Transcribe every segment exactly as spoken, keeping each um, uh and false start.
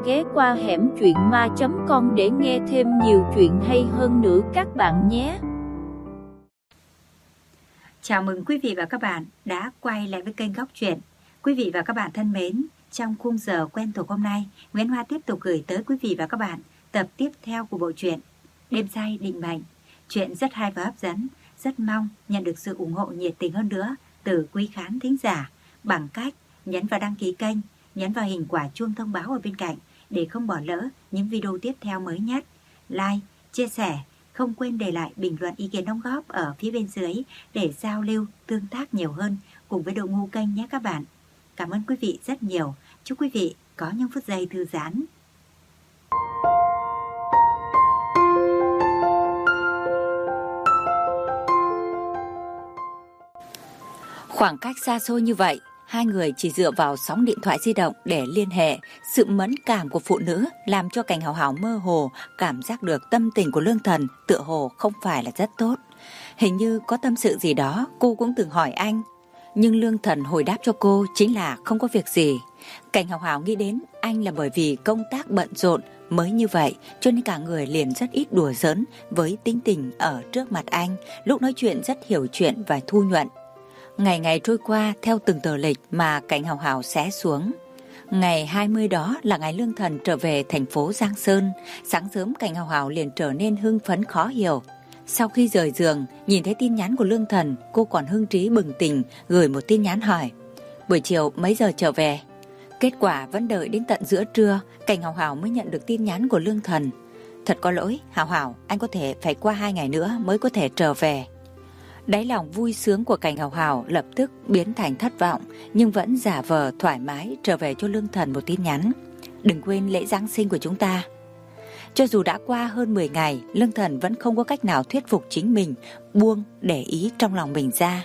ghé qua hẻm truyện ma chấm com để nghe thêm nhiều chuyện hay hơn nữa các bạn nhé. Chào mừng quý vị và các bạn đã quay lại với kênh Góc Truyện. Quý vị và các bạn thân mến, trong khung giờ quen thuộc hôm nay, Nguyễn Hoa tiếp tục gửi tới quý vị và các bạn tập tiếp theo của bộ truyện Đêm Say Định Mệnh. Chuyện rất hay và hấp dẫn, rất mong nhận được sự ủng hộ nhiệt tình hơn nữa từ quý khán thính giả bằng cách nhấn vào đăng ký kênh, nhấn vào hình quả chuông thông báo ở bên cạnh để không bỏ lỡ những video tiếp theo mới nhất. Like, chia sẻ, không quên để lại bình luận ý kiến đóng góp ở phía bên dưới để giao lưu, tương tác nhiều hơn cùng với đội ngũ kênh nhé các bạn. Cảm ơn quý vị rất nhiều. Chúc quý vị có những phút giây thư giãn. Khoảng cách xa xôi như vậy, hai người chỉ dựa vào sóng điện thoại di động để liên hệ. Sự mẫn cảm của phụ nữ làm cho Cảnh Hào Hào mơ hồ cảm giác được tâm tình của Lương Thần tựa hồ không phải là rất tốt. Hình như có tâm sự gì đó cô cũng từng hỏi anh, nhưng Lương Thần hồi đáp cho cô chính là không có việc gì. Cảnh Hào Hào nghĩ đến anh là bởi vì công tác bận rộn mới như vậy, cho nên cả người liền rất ít đùa giỡn với tính tình ở trước mặt anh, lúc nói chuyện rất hiểu chuyện và thu nhuận. Ngày ngày trôi qua theo từng tờ lịch mà Cảnh Hào Hào xé xuống. Ngày hai mươi đó là ngày Lương Thần trở về thành phố Giang Sơn. Sáng sớm Cảnh Hào Hào liền trở nên hưng phấn khó hiểu. Sau khi rời giường, nhìn thấy tin nhắn của Lương Thần, cô còn hưng trí bừng tỉnh gửi một tin nhắn hỏi: buổi chiều mấy giờ trở về? Kết quả vẫn đợi đến tận giữa trưa, Cảnh Hào Hào mới nhận được tin nhắn của Lương Thần: thật có lỗi, Hào Hào, anh có thể phải qua hai ngày nữa mới có thể trở về. Đáy lòng vui sướng của Cảnh Hào Hào lập tức biến thành thất vọng, nhưng vẫn giả vờ thoải mái trở về cho Lương Thần một tin nhắn: đừng quên lễ Giáng sinh của chúng ta. Cho dù đã qua hơn mười ngày, Lương Thần vẫn không có cách nào thuyết phục chính mình buông để ý trong lòng mình ra.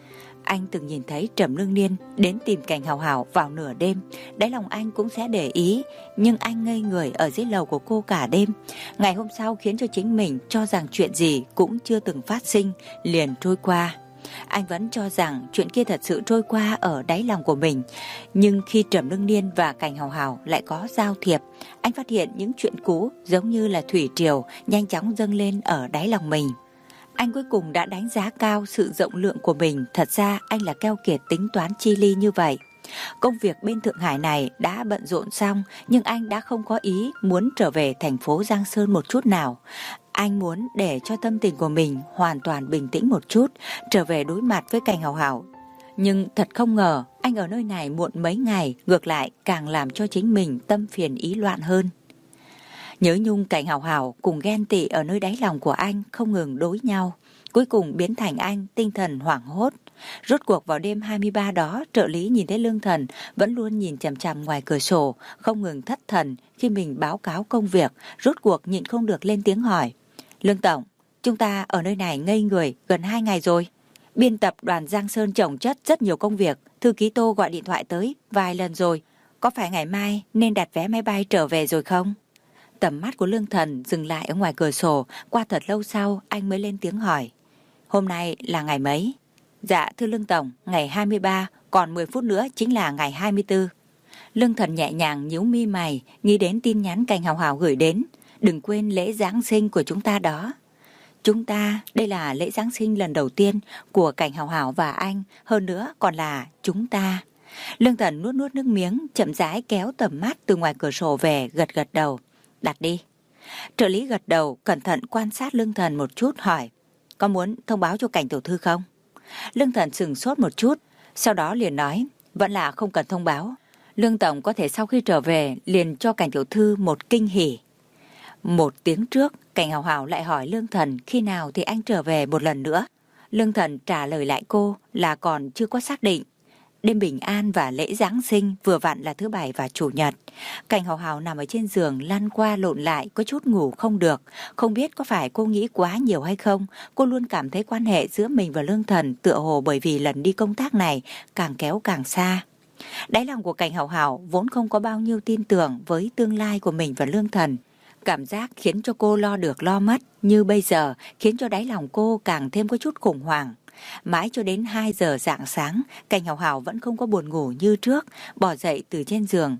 Anh từng nhìn thấy Trầm Lương Niên đến tìm Cảnh Hào Hào vào nửa đêm, đáy lòng anh cũng sẽ để ý, nhưng anh ngây người ở dưới lầu của cô cả đêm. Ngày hôm sau khiến cho chính mình cho rằng chuyện gì cũng chưa từng phát sinh liền trôi qua. Anh vẫn cho rằng chuyện kia thật sự trôi qua ở đáy lòng của mình, nhưng khi Trầm Lương Niên và Cảnh Hào Hào lại có giao thiệp, anh phát hiện những chuyện cũ giống như là thủy triều nhanh chóng dâng lên ở đáy lòng mình. Anh cuối cùng đã đánh giá cao sự rộng lượng của mình. Thật ra anh là keo kiệt tính toán chi ly như vậy. Công việc bên Thượng Hải này đã bận rộn xong, nhưng anh đã không có ý muốn trở về thành phố Giang Sơn một chút nào. Anh muốn để cho tâm tình của mình hoàn toàn bình tĩnh một chút, trở về đối mặt với Cảnh Hào Hào. Nhưng thật không ngờ, anh ở nơi này muộn mấy ngày, ngược lại càng làm cho chính mình tâm phiền ý loạn hơn. Nhớ nhung Cảnh Hào Hào cùng ghen tị ở nơi đáy lòng của anh không ngừng đối nhau, cuối cùng biến thành anh tinh thần hoảng hốt. Rốt cuộc vào đêm hai mươi ba đó, trợ lý nhìn thấy Lương Thần vẫn luôn nhìn chằm chằm ngoài cửa sổ, không ngừng thất thần khi mình báo cáo công việc. Rốt cuộc nhịn không được lên tiếng hỏi: Lương Tổng, chúng ta ở nơi này ngây người gần hai ngày rồi. Biên tập đoàn Giang Sơn chồng chất rất nhiều công việc, thư ký Tô gọi điện thoại tới vài lần rồi. Có phải ngày mai nên đặt vé máy bay trở về rồi không? Tầm mắt của Lương Thần dừng lại ở ngoài cửa sổ, qua thật lâu sau anh mới lên tiếng hỏi: hôm nay là ngày mấy? Dạ thưa Lương Tổng, ngày hai mươi ba, còn mười phút nữa chính là ngày hai mươi tư. Lương Thần nhẹ nhàng nhíu mi mày, nghĩ đến tin nhắn Cảnh Hào Hào gửi đến: đừng quên lễ Giáng sinh của chúng ta đó. Chúng ta, đây là lễ Giáng sinh lần đầu tiên của Cảnh Hào Hào và anh, hơn nữa còn là chúng ta. Lương Thần nuốt nuốt nước miếng, chậm rãi kéo tầm mắt từ ngoài cửa sổ về, gật gật đầu: đặt đi. Trợ lý gật đầu, cẩn thận quan sát Lương Thần một chút, hỏi: có muốn thông báo cho Cảnh tiểu thư không? Lương Thần sửng sốt một chút, sau đó liền nói: vẫn là không cần thông báo. Lương Tổng có thể sau khi trở về liền cho Cảnh tiểu thư một kinh hỉ. Một tiếng trước, Cảnh Hào Hào lại hỏi Lương Thần khi nào thì anh trở về một lần nữa. Lương Thần trả lời lại cô là còn chưa có xác định. Đêm bình an và lễ Giáng sinh vừa vặn là thứ bảy và chủ nhật. Cảnh Hào Hào nằm ở trên giường lăn qua lộn lại, có chút ngủ không được. Không biết có phải cô nghĩ quá nhiều hay không, cô luôn cảm thấy quan hệ giữa mình và Lương Thần tựa hồ bởi vì lần đi công tác này càng kéo càng xa. Đáy lòng của Cảnh Hào Hào vốn không có bao nhiêu tin tưởng với tương lai của mình và Lương Thần. Cảm giác khiến cho cô lo được lo mất như bây giờ khiến cho đáy lòng cô càng thêm có chút khủng hoảng. Mãi cho đến hai giờ rạng sáng, Cảnh Hào Hào vẫn không có buồn ngủ như trước, bỏ dậy từ trên giường.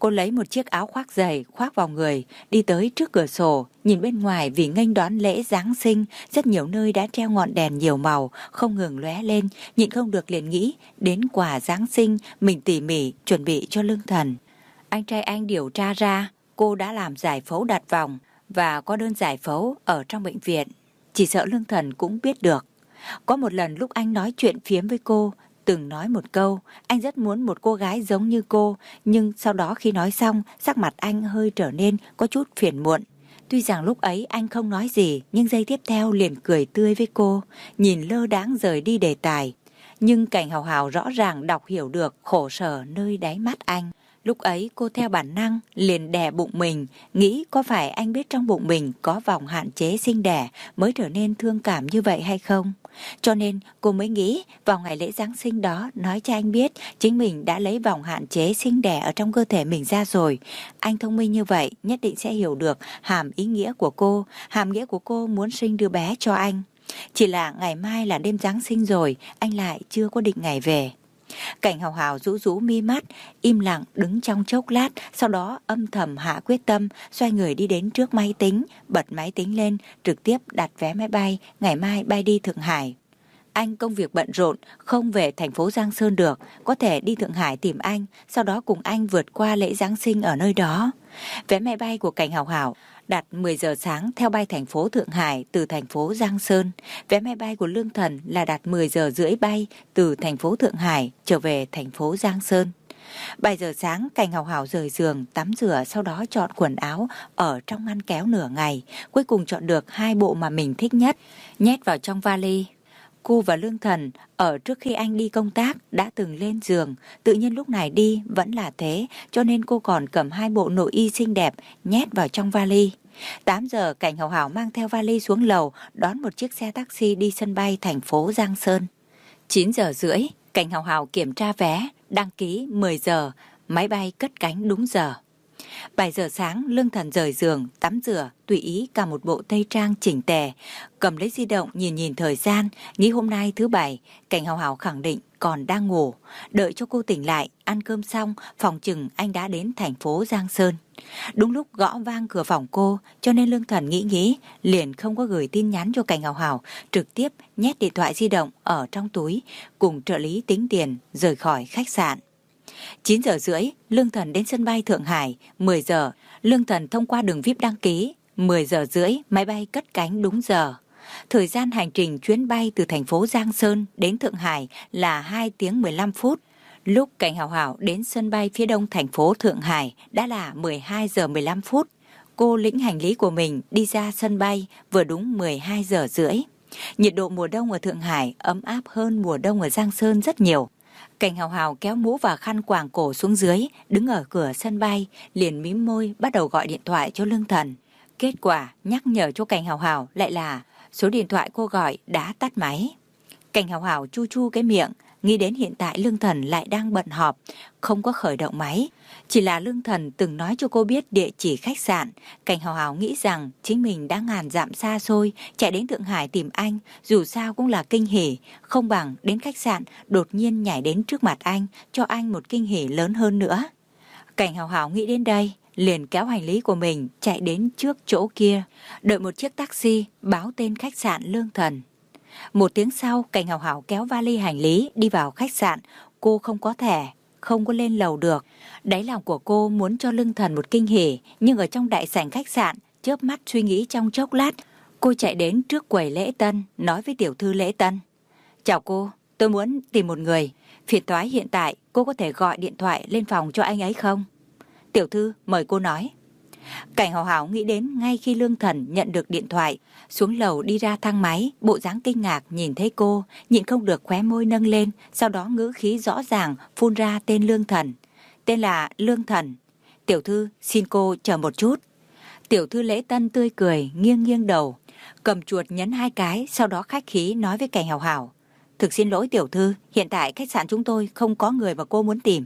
Cô lấy một chiếc áo khoác dày khoác vào người, đi tới trước cửa sổ, nhìn bên ngoài vì nghênh đón lễ Giáng sinh, rất nhiều nơi đã treo ngọn đèn nhiều màu, không ngừng lóe lên, nhịn không được liền nghĩ đến quà Giáng sinh mình tỉ mỉ chuẩn bị cho Lương Thần. Anh trai anh điều tra ra, cô đã làm giải phẫu đặt vòng và có đơn giải phẫu ở trong bệnh viện. Chỉ sợ Lương Thần cũng biết được. Có một lần lúc anh nói chuyện phiếm với cô, từng nói một câu, anh rất muốn một cô gái giống như cô, nhưng sau đó khi nói xong, sắc mặt anh hơi trở nên có chút phiền muộn. Tuy rằng lúc ấy anh không nói gì, nhưng giây tiếp theo liền cười tươi với cô, nhìn lơ đãng rời đi đề tài. Nhưng Cảnh Hào Hào rõ ràng đọc hiểu được khổ sở nơi đáy mắt anh. Lúc ấy cô theo bản năng liền đè bụng mình, nghĩ có phải anh biết trong bụng mình có vòng hạn chế sinh đẻ mới trở nên thương cảm như vậy hay không? Cho nên cô mới nghĩ vào ngày lễ Giáng sinh đó nói cho anh biết chính mình đã lấy vòng hạn chế sinh đẻ ở trong cơ thể mình ra rồi. Anh thông minh như vậy nhất định sẽ hiểu được hàm ý nghĩa của cô, hàm nghĩa của cô muốn sinh đứa bé cho anh. Chỉ là ngày mai là đêm Giáng sinh rồi, anh lại chưa có định ngày về. Cảnh Hào Hào rũ rũ mi mắt, im lặng đứng trong chốc lát, sau đó âm thầm hạ quyết tâm, xoay người đi đến trước máy tính, bật máy tính lên, trực tiếp đặt vé máy bay, ngày mai bay đi Thượng Hải. Anh công việc bận rộn, không về thành phố Giang Sơn được, có thể đi Thượng Hải tìm anh, sau đó cùng anh vượt qua lễ Giáng sinh ở nơi đó. Vé máy bay của Cảnh Hào Hào đặt mười giờ sáng theo bay thành phố Thượng Hải từ thành phố Giang Sơn. Vé máy bay của Lương Thần là đặt mười giờ rưỡi bay từ thành phố Thượng Hải trở về thành phố Giang Sơn. bảy giờ sáng, Cảnh Hào Hào rời giường, tắm rửa, sau đó chọn quần áo ở trong ngăn kéo nửa ngày. Cuối cùng chọn được hai bộ mà mình thích nhất, nhét vào trong vali. Cô và Lương Thần ở trước khi anh đi công tác đã từng lên giường, tự nhiên lúc này đi vẫn là thế, cho nên cô còn cầm hai bộ nội y xinh đẹp nhét vào trong vali. tám giờ, Cảnh Hào Hào mang theo vali xuống lầu, đón một chiếc xe taxi đi sân bay thành phố Giang Sơn. chín giờ rưỡi, Cảnh Hào Hào kiểm tra vé, đăng ký mười giờ, máy bay cất cánh đúng giờ. bảy giờ sáng, Lương Thần rời giường, tắm rửa, tùy ý cả một bộ tây trang chỉnh tề, cầm lấy di động nhìn nhìn thời gian, nghĩ hôm nay thứ bảy. Cảnh Hào Hào khẳng định còn đang ngủ, đợi cho cô tỉnh lại, ăn cơm xong, phòng chừng anh đã đến thành phố Giang Sơn. Đúng lúc gõ vang cửa phòng cô, cho nên Lương Thần nghĩ nghĩ, liền không có gửi tin nhắn cho Cảnh Hào Hào, trực tiếp nhét điện thoại di động ở trong túi, cùng trợ lý tính tiền, rời khỏi khách sạn. chín giờ rưỡi, Lương Thần đến sân bay Thượng Hải. mười giờ, Lương Thần thông qua đường vi ai pi đăng ký. mười giờ rưỡi, máy bay cất cánh đúng giờ. Thời gian hành trình chuyến bay từ thành phố Giang Sơn đến Thượng Hải là hai tiếng mười lăm phút. Lúc Cảnh Hào Hào đến sân bay phía đông thành phố Thượng Hải đã là mười hai giờ mười lăm phút. Cô lĩnh hành lý của mình đi ra sân bay vừa đúng mười hai giờ rưỡi. Nhiệt độ mùa đông ở Thượng Hải ấm áp hơn mùa đông ở Giang Sơn rất nhiều. Cảnh Hào Hào kéo mũ và khăn quàng cổ xuống dưới, đứng ở cửa sân bay, liền mím môi bắt đầu gọi điện thoại cho Lương Thần. Kết quả nhắc nhở cho Cảnh Hào Hào lại là số điện thoại cô gọi đã tắt máy. Cảnh Hào Hào chu chu cái miệng, nghĩ đến hiện tại Lương Thần lại đang bận họp, không có khởi động máy. Chỉ là Lương Thần từng nói cho cô biết địa chỉ khách sạn. Cảnh Hào Hào nghĩ rằng chính mình đã ngàn dặm xa xôi chạy đến Thượng Hải tìm anh, dù sao cũng là kinh hỉ, không bằng đến khách sạn đột nhiên nhảy đến trước mặt anh, cho anh một kinh hỉ lớn hơn nữa. Cảnh Hào Hào nghĩ đến đây, liền kéo hành lý của mình chạy đến trước chỗ kia, đợi một chiếc taxi báo tên khách sạn Lương Thần. Một tiếng sau, Cảnh Hào Hào kéo vali hành lý đi vào khách sạn. Cô không có thẻ, không có lên lầu được. Đáy lòng của cô muốn cho Lương Thần một kinh hỉ, nhưng ở trong đại sảnh khách sạn, chớp mắt suy nghĩ trong chốc lát, cô chạy đến trước quầy lễ tân, nói với tiểu thư lễ tân: "Chào cô, tôi muốn tìm một người. Phiền toái hiện tại cô có thể gọi điện thoại lên phòng cho anh ấy không?" "Tiểu thư, mời cô nói." Cảnh Hào Hào nghĩ đến ngay khi Lương Thần nhận được điện thoại, xuống lầu đi ra thang máy, bộ dáng kinh ngạc nhìn thấy cô, nhịn không được khóe môi nâng lên, sau đó ngữ khí rõ ràng phun ra tên Lương Thần. "Tên là Lương Thần. Tiểu thư, xin cô chờ một chút." Tiểu thư lễ tân tươi cười, nghiêng nghiêng đầu, cầm chuột nhấn hai cái, sau đó khách khí nói với Cảnh Hào Hào: "Thực xin lỗi tiểu thư, hiện tại khách sạn chúng tôi không có người mà cô muốn tìm."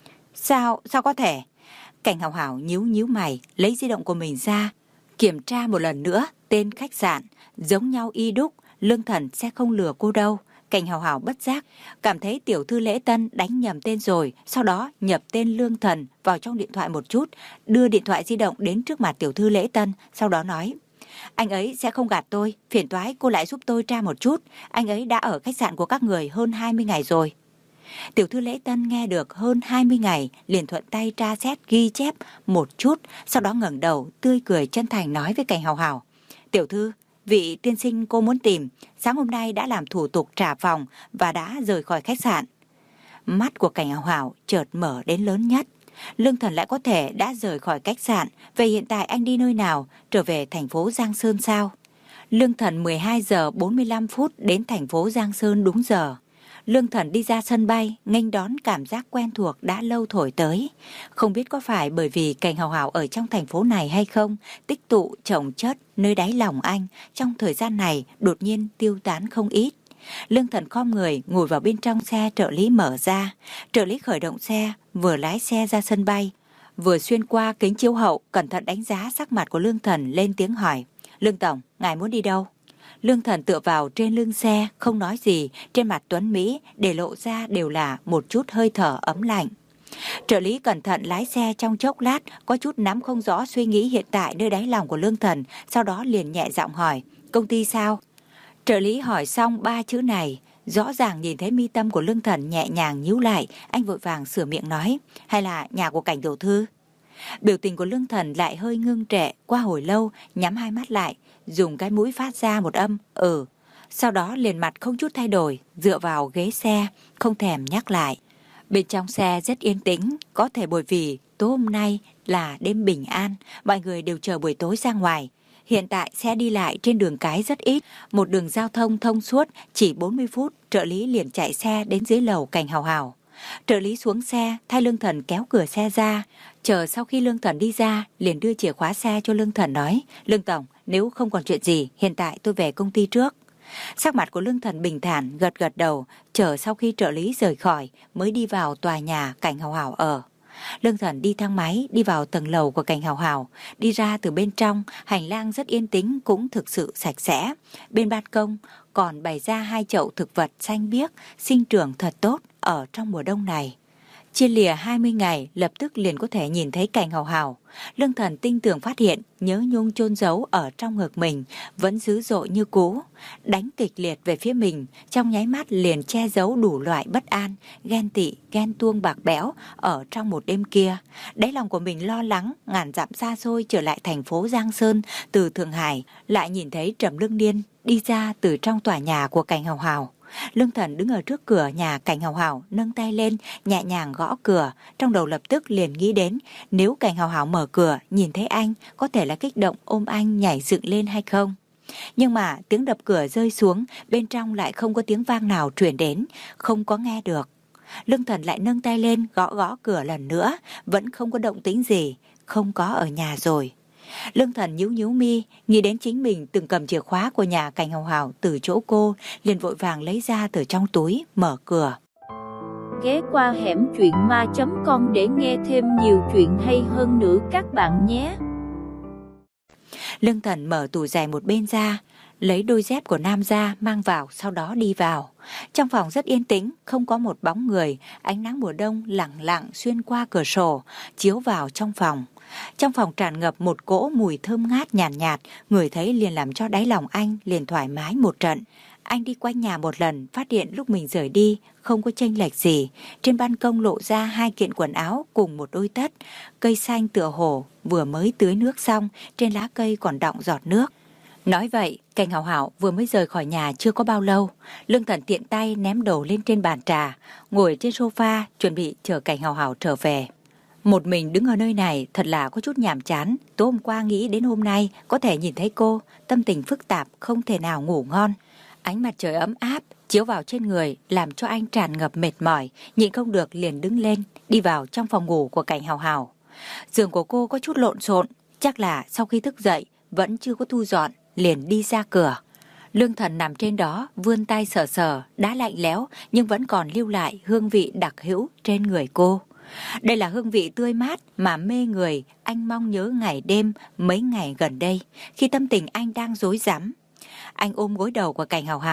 Sao, sao có thể? Cảnh Hào Hào nhíu nhíu mày, lấy di động của mình ra, kiểm tra một lần nữa tên khách sạn, giống nhau y đúc, Lương Thần sẽ không lừa cô đâu. Cảnh Hào Hào bất giác cảm thấy tiểu thư Lễ Tân đánh nhầm tên rồi, sau đó nhập tên Lương Thần vào trong điện thoại một chút, đưa điện thoại di động đến trước mặt tiểu thư Lễ Tân, sau đó nói: anh ấy sẽ không gạt tôi, phiền toái cô lại giúp tôi tra một chút, anh ấy đã ở khách sạn của các người hơn hai mươi ngày rồi. Tiểu thư Lễ Tân nghe được hơn hai mươi ngày, liền thuận tay tra xét ghi chép một chút, sau đó ngẩng đầu tươi cười chân thành nói với Cảnh Hào Hào: tiểu thư, vị tiên sinh cô muốn tìm sáng hôm nay đã làm thủ tục trả phòng và đã rời khỏi khách sạn. Mắt của Cảnh Hào Hào chợt mở đến lớn nhất. Lương Thần lại có thể đã rời khỏi khách sạn, vậy hiện tại anh đi nơi nào? Trở về thành phố Giang Sơn sao? Lương Thần mười hai giờ bốn mươi lăm phút đến thành phố Giang Sơn đúng giờ. Lương Thần đi ra sân bay, nghênh đón cảm giác quen thuộc đã lâu thổi tới. Không biết có phải bởi vì Cảnh Hào Hào ở trong thành phố này hay không, tích tụ chồng chất nơi đáy lòng anh trong thời gian này đột nhiên tiêu tán không ít. Lương Thần khom người ngồi vào bên trong xe trợ lý mở ra. Trợ lý khởi động xe, vừa lái xe ra sân bay, vừa xuyên qua kính chiếu hậu cẩn thận đánh giá sắc mặt của Lương Thần, lên tiếng hỏi: Lương Tổng, ngài muốn đi đâu? Lương Thần tựa vào trên lưng xe, không nói gì, trên mặt tuấn Mỹ để lộ ra đều là một chút hơi thở ấm lạnh. Trợ lý cẩn thận lái xe trong chốc lát, có chút nắm không rõ suy nghĩ hiện tại nơi đáy lòng của Lương Thần, sau đó liền nhẹ giọng hỏi: công ty sao? Trợ lý hỏi xong ba chữ này, rõ ràng nhìn thấy mi tâm của Lương Thần nhẹ nhàng nhíu lại, anh vội vàng sửa miệng nói: hay là nhà của Cảnh tiểu thư? Biểu tình của Lương Thần lại hơi ngưng trệ, qua hồi lâu nhắm hai mắt lại, dùng cái mũi phát ra một âm ừ, sau đó liền mặt không chút thay đổi, dựa vào ghế xe, không thèm nhắc lại. Bên trong xe rất yên tĩnh, có thể bởi vì tối hôm nay là đêm bình an, mọi người đều chờ buổi tối ra ngoài. Hiện tại xe đi lại trên đường cái rất ít, một đường giao thông thông suốt, chỉ bốn mươi phút, trợ lý liền chạy xe đến dưới lầu Cảnh Hào Hào. Trợ lý xuống xe, thay Lương Thần kéo cửa xe ra, chờ sau khi Lương Thần đi ra, liền đưa chìa khóa xe cho Lương Thần nói: Lương Tổng, nếu không còn chuyện gì, hiện tại tôi về công ty trước. Sắc mặt của Lương Thần bình thản, gật gật đầu, chờ sau khi trợ lý rời khỏi, mới đi vào tòa nhà Cảnh Hào Hào ở. Lương Thần đi thang máy, đi vào tầng lầu của Cảnh Hào Hào, đi ra từ bên trong, hành lang rất yên tĩnh, cũng thực sự sạch sẽ. Bên ban công còn bày ra hai chậu thực vật xanh biếc, sinh trưởng thật tốt ở trong mùa đông này. Chia lìa hai mươi ngày, lập tức liền có thể nhìn thấy Cảnh Hào Hào. Lương Thần tinh tường phát hiện nhớ nhung chôn giấu ở trong ngực mình vẫn dữ dội như cũ, đánh kịch liệt về phía mình, trong nháy mắt liền che giấu đủ loại bất an, ghen tị, ghen tuông bạc bẽo ở trong một đêm kia. Đáy lòng của mình lo lắng, ngàn dặm xa xôi trở lại thành phố Giang Sơn từ Thượng Hải, lại nhìn thấy Trầm Lương Niên đi ra từ trong tòa nhà của Cảnh Hào Hào. Lương Thần đứng ở trước cửa nhà Cảnh Hào Hào, nâng tay lên nhẹ nhàng gõ cửa, trong đầu lập tức liền nghĩ đến nếu Cảnh Hào Hào mở cửa nhìn thấy anh, có thể là kích động ôm anh nhảy dựng lên hay không. Nhưng mà tiếng đập cửa rơi xuống, bên trong lại không có tiếng vang nào truyền đến, không có nghe được. Lương Thần lại nâng tay lên gõ gõ cửa lần nữa, vẫn không có động tĩnh gì, không có ở nhà rồi. Lương Thần nhíu nhíu mi, nghĩ đến chính mình từng cầm chìa khóa của nhà Cảnh Hào Hào từ chỗ cô, liền vội vàng lấy ra từ trong túi, mở cửa. Ghé qua hẻm truyện ma chấm com để nghe thêm nhiều chuyện hay hơn nữa các bạn nhé. Lương Thần mở tủ giày một bên ra, lấy đôi dép của nam ra mang vào, sau đó đi vào. Trong phòng rất yên tĩnh, không có một bóng người, ánh nắng mùa đông lẳng lặng xuyên qua cửa sổ, chiếu vào trong phòng. Trong phòng tràn ngập một cỗ mùi thơm ngát nhàn nhạt, nhạt, người thấy liền làm cho đáy lòng anh liền thoải mái một trận. Anh đi quanh nhà một lần, phát hiện lúc mình rời đi không có chênh lệch gì. Trên ban công lộ ra hai kiện quần áo cùng một đôi tất, cây xanh tựa hồ vừa mới tưới nước xong, trên lá cây còn đọng giọt nước. Nói vậy, Cảnh Hào Hào vừa mới rời khỏi nhà chưa có bao lâu. Lương Thần tiện tay ném đồ lên trên bàn trà, ngồi trên sofa chuẩn bị chờ Cảnh Hào Hào trở về. Một mình đứng ở nơi này thật là có chút nhàm chán. Tối hôm qua nghĩ đến hôm nay có thể nhìn thấy cô, tâm tình phức tạp, không thể nào ngủ ngon. Ánh mặt trời ấm áp chiếu vào trên người làm cho anh tràn ngập mệt mỏi, nhịn không được liền đứng lên đi vào trong phòng ngủ của Cảnh Hào Hào. Giường của cô có chút lộn xộn, chắc là sau khi thức dậy vẫn chưa có thu dọn, liền đi ra cửa. Lương Thần nằm trên đó, vươn tay sờ sờ, đã lạnh lẽo nhưng vẫn còn lưu lại hương vị đặc hữu trên người cô. Đây là hương vị tươi mát mà mê người, anh mong nhớ ngày đêm mấy ngày gần đây, khi tâm tình anh đang rối rắm. Anh ôm gối đầu của Cảnh Hào Hào,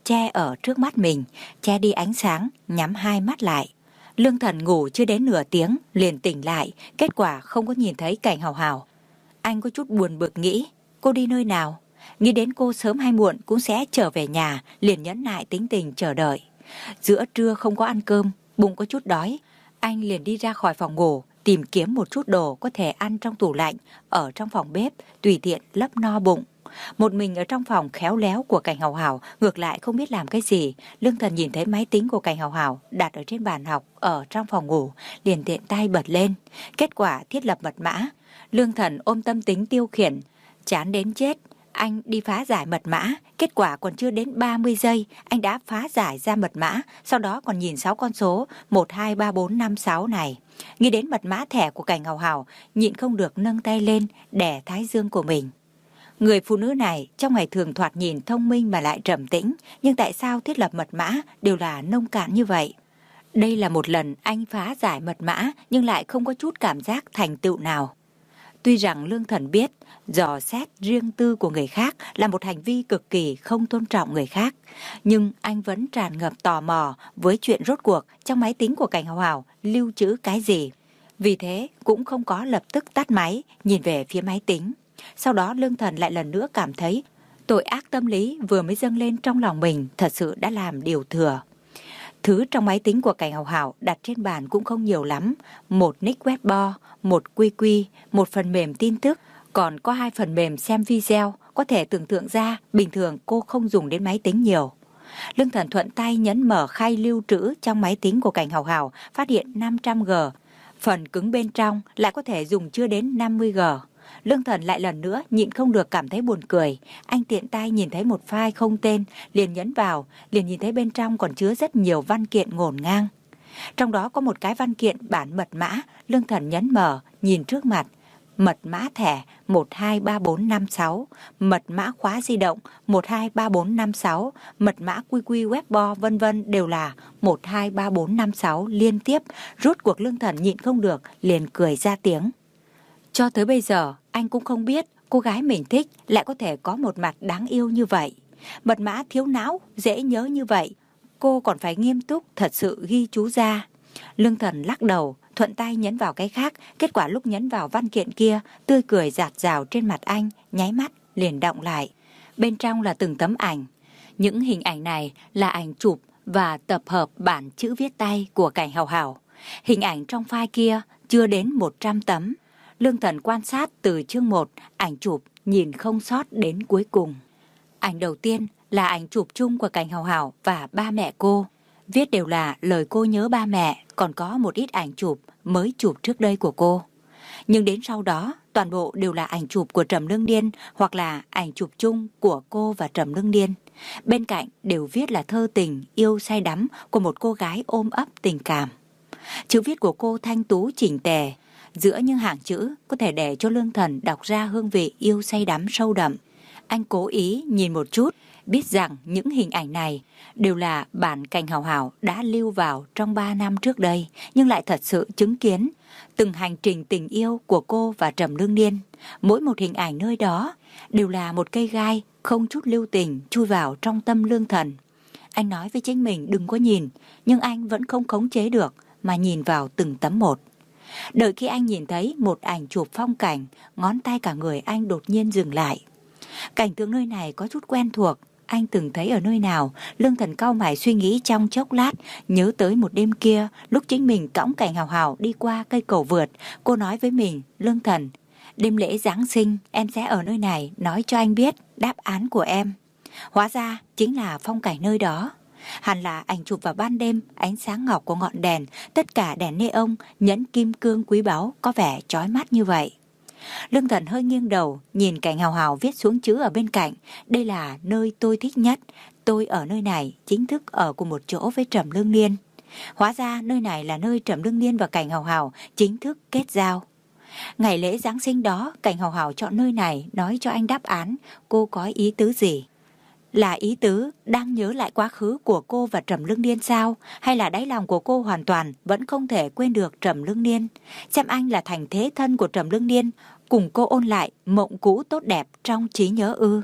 che ở trước mắt mình, che đi ánh sáng, nhắm hai mắt lại. Lương Thần ngủ chưa đến nửa tiếng liền tỉnh lại, kết quả không có nhìn thấy Cảnh Hào Hào. Anh có chút buồn bực nghĩ, cô đi nơi nào? Nghĩ đến cô sớm hay muộn cũng sẽ trở về nhà, liền nhẫn nại tính tình chờ đợi. Giữa trưa không có ăn cơm, bụng có chút đói. Anh liền đi ra khỏi phòng ngủ, tìm kiếm một chút đồ có thể ăn trong tủ lạnh, ở trong phòng bếp, tùy tiện lấp no bụng. Một mình ở trong phòng khéo léo của Cảnh Hào Hào, ngược lại không biết làm cái gì. Lương Thần nhìn thấy máy tính của Cảnh Hào Hào đặt ở trên bàn học ở trong phòng ngủ, liền tiện tay bật lên. Kết quả thiết lập mật mã. Lương Thần ôm tâm tính tiêu khiển, chán đến chết. Anh đi phá giải mật mã, kết quả còn chưa đến ba mươi giây, anh đã phá giải ra mật mã, sau đó còn nhìn sáu con số một, hai, ba, bốn, năm, sáu này. Nghĩ đến mật mã thẻ của Cảnh Hào Hào, nhịn không được nâng tay lên, đè thái dương của mình. Người phụ nữ này trong ngày thường thoạt nhìn thông minh mà lại trầm tĩnh, nhưng tại sao thiết lập mật mã đều là nông cạn như vậy? Đây là một lần anh phá giải mật mã nhưng lại không có chút cảm giác thành tựu nào. Tuy rằng Lương Thần biết dò xét riêng tư của người khác là một hành vi cực kỳ không tôn trọng người khác, nhưng anh vẫn tràn ngập tò mò với chuyện rốt cuộc trong máy tính của Cảnh Hào Hào lưu trữ cái gì. Vì thế cũng không có lập tức tắt máy, nhìn về phía máy tính. Sau đó Lương Thần lại lần nữa cảm thấy tội ác tâm lý vừa mới dâng lên trong lòng mình thật sự đã làm điều thừa. Thứ trong máy tính của Cảnh Hào Hào đặt trên bàn cũng không nhiều lắm. Một nick webbo, một quy quy, một phần mềm tin tức, còn có hai phần mềm xem video. Có thể tưởng tượng ra bình thường cô không dùng đến máy tính nhiều. Lương Thần thuận tay nhấn mở khay lưu trữ trong máy tính của Cảnh Hào Hào, phát hiện năm trăm gi ga bai. Phần cứng bên trong lại có thể dùng chưa đến năm mươi gi ga bai. Lương Thần lại lần nữa nhịn không được cảm thấy buồn cười. Anh tiện tay nhìn thấy một file không tên, liền nhấn vào, liền nhìn thấy bên trong còn chứa rất nhiều văn kiện ngổn ngang. Trong đó có một cái văn kiện bản mật mã. Lương Thần nhấn mở, nhìn trước mặt. Mật mã thẻ một hai ba bốn năm sáu, mật mã khóa di động một hai ba bốn năm sáu, mật mã quy quy webbo vân vân đều là một hai ba bốn năm sáu liên tiếp. Rốt cuộc Lương Thần nhịn không được, liền cười ra tiếng. Cho tới bây giờ, anh cũng không biết cô gái mình thích lại có thể có một mặt đáng yêu như vậy. Mật mã thiếu não, dễ nhớ như vậy, cô còn phải nghiêm túc thật sự ghi chú ra. Lương Thần lắc đầu, thuận tay nhấn vào cái khác, kết quả lúc nhấn vào văn kiện kia, tươi cười rạt rào trên mặt anh, nháy mắt, liền động lại. Bên trong là từng tấm ảnh. Những hình ảnh này là ảnh chụp và tập hợp bản chữ viết tay của Cảnh Hào Hào. Hình ảnh trong file kia chưa đến một trăm tấm. Lương Thần quan sát từ chương một, ảnh chụp, nhìn không sót đến cuối cùng. Ảnh đầu tiên là ảnh chụp chung của Cảnh Hào Hào và ba mẹ cô. Viết đều là lời cô nhớ ba mẹ, còn có một ít ảnh chụp mới chụp trước đây của cô. Nhưng đến sau đó, toàn bộ đều là ảnh chụp của Trầm Lương Điên hoặc là ảnh chụp chung của cô và Trầm Lương Điên. Bên cạnh đều viết là thơ tình, yêu say đắm của một cô gái ôm ấp tình cảm. Chữ viết của cô thanh tú chỉnh tề, giữa những hàng chữ có thể để cho Lương Thần đọc ra hương vị yêu say đắm sâu đậm. Anh cố ý nhìn một chút, biết rằng những hình ảnh này đều là bản Cảnh Hào Hào đã lưu vào trong ba năm trước đây, nhưng lại thật sự chứng kiến từng hành trình tình yêu của cô và Trầm Lương Điên. Mỗi một hình ảnh nơi đó đều là một cây gai không chút lưu tình chui vào trong tâm Lương Thần. Anh nói với chính mình đừng có nhìn, nhưng anh vẫn không khống chế được mà nhìn vào từng tấm một. Đợi khi anh nhìn thấy một ảnh chụp phong cảnh, ngón tay cả người anh đột nhiên dừng lại. Cảnh tượng nơi này có chút quen thuộc, anh từng thấy ở nơi nào? Lương Thần cau mày suy nghĩ trong chốc lát, nhớ tới một đêm kia, lúc chính mình cõng Cảnh Hào Hào đi qua cây cầu vượt. Cô nói với mình, Lương Thần, đêm lễ Giáng sinh em sẽ ở nơi này nói cho anh biết đáp án của em. Hóa ra chính là phong cảnh nơi đó. Hẳn là ảnh chụp vào ban đêm, ánh sáng ngọc của ngọn đèn, tất cả đèn neon, nhẫn kim cương quý báu có vẻ chói mắt như vậy. Lương Thần hơi nghiêng đầu, nhìn Cảnh Hào Hào viết xuống chữ ở bên cạnh. Đây là nơi tôi thích nhất, tôi ở nơi này chính thức ở cùng một chỗ với Trầm Lương Niên. Hóa ra nơi này là nơi Trầm Lương Niên và Cảnh Hào Hào chính thức kết giao. Ngày lễ Giáng sinh đó, Cảnh Hào Hào chọn nơi này nói cho anh đáp án. Cô có ý tứ gì? Là ý tứ đang nhớ lại quá khứ của cô và Trầm Lương Niên sao? Hay là đáy lòng của cô hoàn toàn vẫn không thể quên được Trầm Lương Niên? Xem anh là thành thế thân của Trầm Lương Niên, cùng cô ôn lại mộng cũ tốt đẹp trong trí nhớ ư?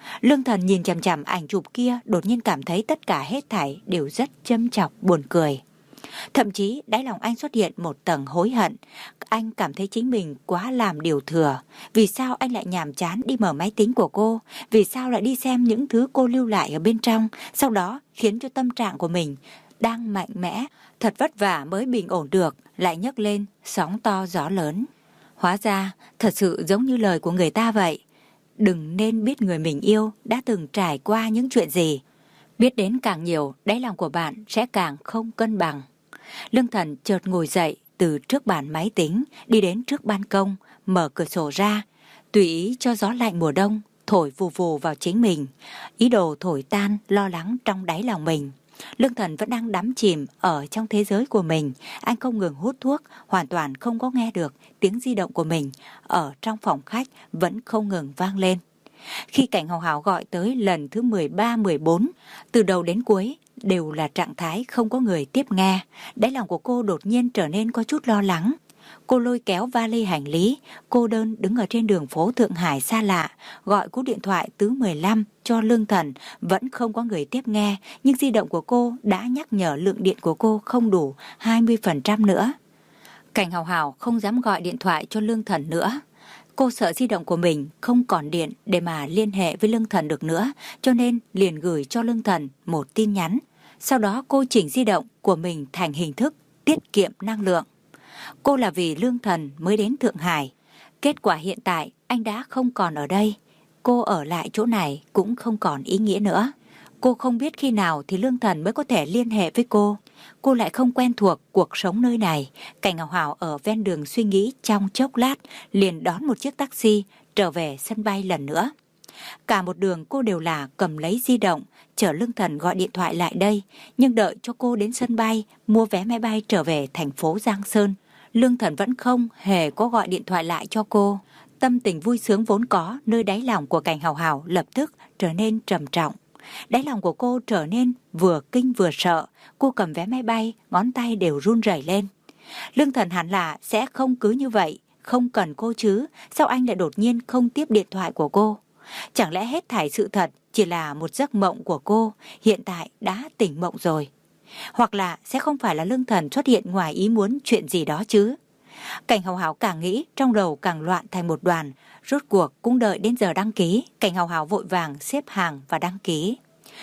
Lương Thần nhìn chằm chằm ảnh chụp kia, đột nhiên cảm thấy tất cả hết thảy đều rất châm chọc, buồn cười. Thậm chí đáy lòng anh xuất hiện một tầng hối hận. Anh cảm thấy chính mình quá làm điều thừa. Vì sao anh lại nhàm chán đi mở máy tính của cô? Vì sao lại đi xem những thứ cô lưu lại ở bên trong? Sau đó khiến cho tâm trạng của mình đang mạnh mẽ, thật vất vả mới bình ổn được, lại nhấc lên sóng to gió lớn. Hóa ra thật sự giống như lời của người ta vậy. Đừng nên biết người mình yêu đã từng trải qua những chuyện gì. Biết đến càng nhiều, đáy lòng của bạn sẽ càng không cân bằng. Lương Thần chợt ngồi dậy từ trước bàn máy tính, đi đến trước ban công, mở cửa sổ ra, tùy ý cho gió lạnh mùa đông thổi vù vù vào chính mình, ý đồ thổi tan lo lắng trong đáy lòng mình. Lương Thần vẫn đang đắm chìm ở trong thế giới của mình. Anh không ngừng hút thuốc, hoàn toàn không có nghe được tiếng di động của mình ở trong phòng khách vẫn không ngừng vang lên. Khi Cảnh Hào Hào gọi tới lần thứ mười ba mười bốn, từ đầu đến cuối đều là trạng thái không có người tiếp nghe. Đáy lòng của cô đột nhiên trở nên có chút lo lắng. Cô lôi kéo vali hành lý, cô đơn đứng ở trên đường phố Thượng Hải xa lạ, gọi cú điện thoại thứ mười lăm cho Lương Thần, vẫn không có người tiếp nghe, nhưng di động của cô đã nhắc nhở lượng điện của cô không đủ hai mươi phần trăm nữa. Cảnh Hào Hào không dám gọi điện thoại cho Lương Thần nữa. Cô sợ di động của mình không còn điện để mà liên hệ với Lương Thần được nữa, cho nên liền gửi cho Lương Thần một tin nhắn. Sau đó cô chỉnh di động của mình thành hình thức tiết kiệm năng lượng. Cô là vì Lương Thần mới đến Thượng Hải. Kết quả hiện tại anh đã không còn ở đây. Cô ở lại chỗ này cũng không còn ý nghĩa nữa. Cô không biết khi nào thì Lương Thần mới có thể liên hệ với cô. Cô lại không quen thuộc cuộc sống nơi này. Cảnh Ngọc Hảo ở ven đường suy nghĩ trong chốc lát, liền đón một chiếc taxi trở về sân bay lần nữa. Cả một đường cô đều là cầm lấy di động, chờ Lương Thần gọi điện thoại lại đây. Nhưng đợi cho cô đến sân bay, mua vé máy bay trở về thành phố Giang Sơn, Lương Thần vẫn không hề có gọi điện thoại lại cho cô. Tâm tình vui sướng vốn có nơi đáy lòng của Cảnh Hào Hào lập tức trở nên trầm trọng. Đáy lòng của cô trở nên vừa kinh vừa sợ. Cô cầm vé máy bay, ngón tay đều run rẩy lên. Lương Thần hẳn là sẽ không cứ như vậy, không cần cô chứ. Sao anh lại đột nhiên không tiếp điện thoại của cô? Chẳng lẽ hết thảy sự thật chỉ là một giấc mộng của cô, hiện tại đã tỉnh mộng rồi? Hoặc là sẽ không phải là Lương Thần xuất hiện ngoài ý muốn chuyện gì đó chứ? Cảnh Hào Hào càng nghĩ, trong đầu càng loạn thành một đoàn. Rốt cuộc cũng đợi đến giờ đăng ký. Cảnh Hào Hào vội vàng xếp hàng và đăng ký.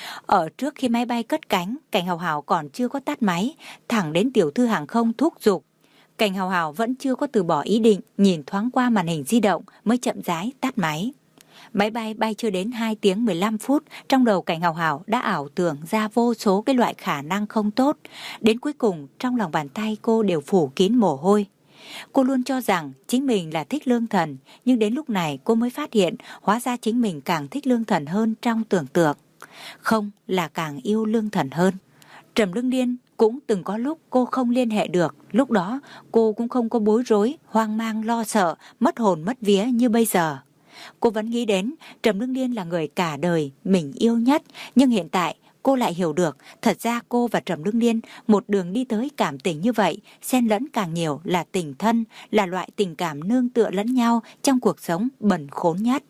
Ở trước khi máy bay cất cánh, Cảnh Hào Hào còn chưa có tắt máy, thẳng đến tiểu thư hàng không thúc giục. Cảnh Hào Hào vẫn chưa có từ bỏ ý định, nhìn thoáng qua màn hình di động mới chậm rãi tắt máy. Máy bay bay chưa đến hai tiếng mười lăm phút, trong đầu Cảnh Hào Hào đã ảo tưởng ra vô số cái loại khả năng không tốt. Đến cuối cùng, trong lòng bàn tay cô đều phủ kín mồ hôi. Cô luôn cho rằng chính mình là thích Lương Thần, nhưng đến lúc này cô mới phát hiện hóa ra chính mình càng thích Lương Thần hơn trong tưởng tượng. Không, là càng yêu Lương Thần hơn. Trầm Lương Điên cũng từng có lúc cô không liên hệ được, lúc đó cô cũng không có bối rối, hoang mang, lo sợ, mất hồn mất vía như bây giờ. Cô vẫn nghĩ đến Trầm Lương Điên là người cả đời mình yêu nhất, nhưng hiện tại cô lại hiểu được, thật ra cô và Trầm Lương Điên một đường đi tới cảm tình như vậy, xen lẫn càng nhiều là tình thân, là loại tình cảm nương tựa lẫn nhau trong cuộc sống bần khốn nhất.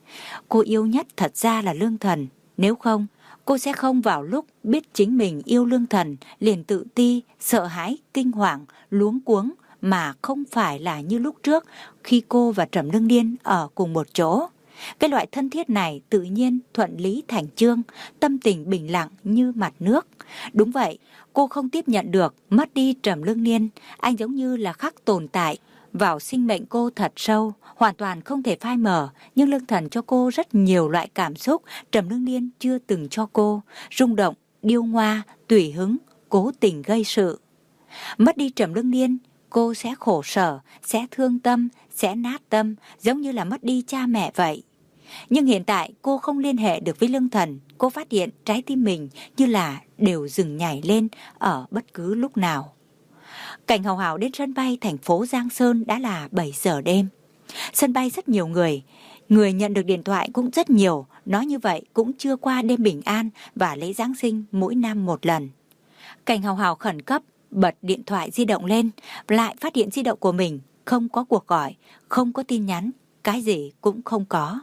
Cô yêu nhất thật ra là Lương Thần, nếu không, cô sẽ không vào lúc biết chính mình yêu Lương Thần liền tự ti, sợ hãi, kinh hoàng, luống cuống, mà không phải là như lúc trước khi cô và Trầm Lương Điên ở cùng một chỗ. Cái loại thân thiết này tự nhiên thuận lý thành chương, tâm tình bình lặng như mặt nước. Đúng vậy, cô không tiếp nhận được mất đi Trầm Lương Điên, anh giống như là khắc tồn tại vào sinh mệnh cô thật sâu, hoàn toàn không thể phai mờ, nhưng Lương Thần cho cô rất nhiều loại cảm xúc Trầm Lương Điên chưa từng cho cô, rung động, điêu ngoa, tùy hứng, cố tình gây sự. Mất đi Trầm Lương Điên, cô sẽ khổ sở, sẽ thương tâm, sẽ nát tâm, giống như là mất đi cha mẹ vậy. Nhưng hiện tại cô không liên hệ được với Lương Thần, cô phát hiện trái tim mình như là đều dừng nhảy lên ở bất cứ lúc nào. Cảnh Hào Hào đến sân bay thành phố Giang Sơn đã là bảy giờ đêm. Sân bay rất nhiều người, người nhận được điện thoại cũng rất nhiều, nói như vậy cũng chưa qua đêm bình an và lễ Giáng sinh mỗi năm một lần. Cảnh Hào Hào khẩn cấp bật điện thoại di động lên, lại phát hiện di động của mình không có cuộc gọi, không có tin nhắn, cái gì cũng không có.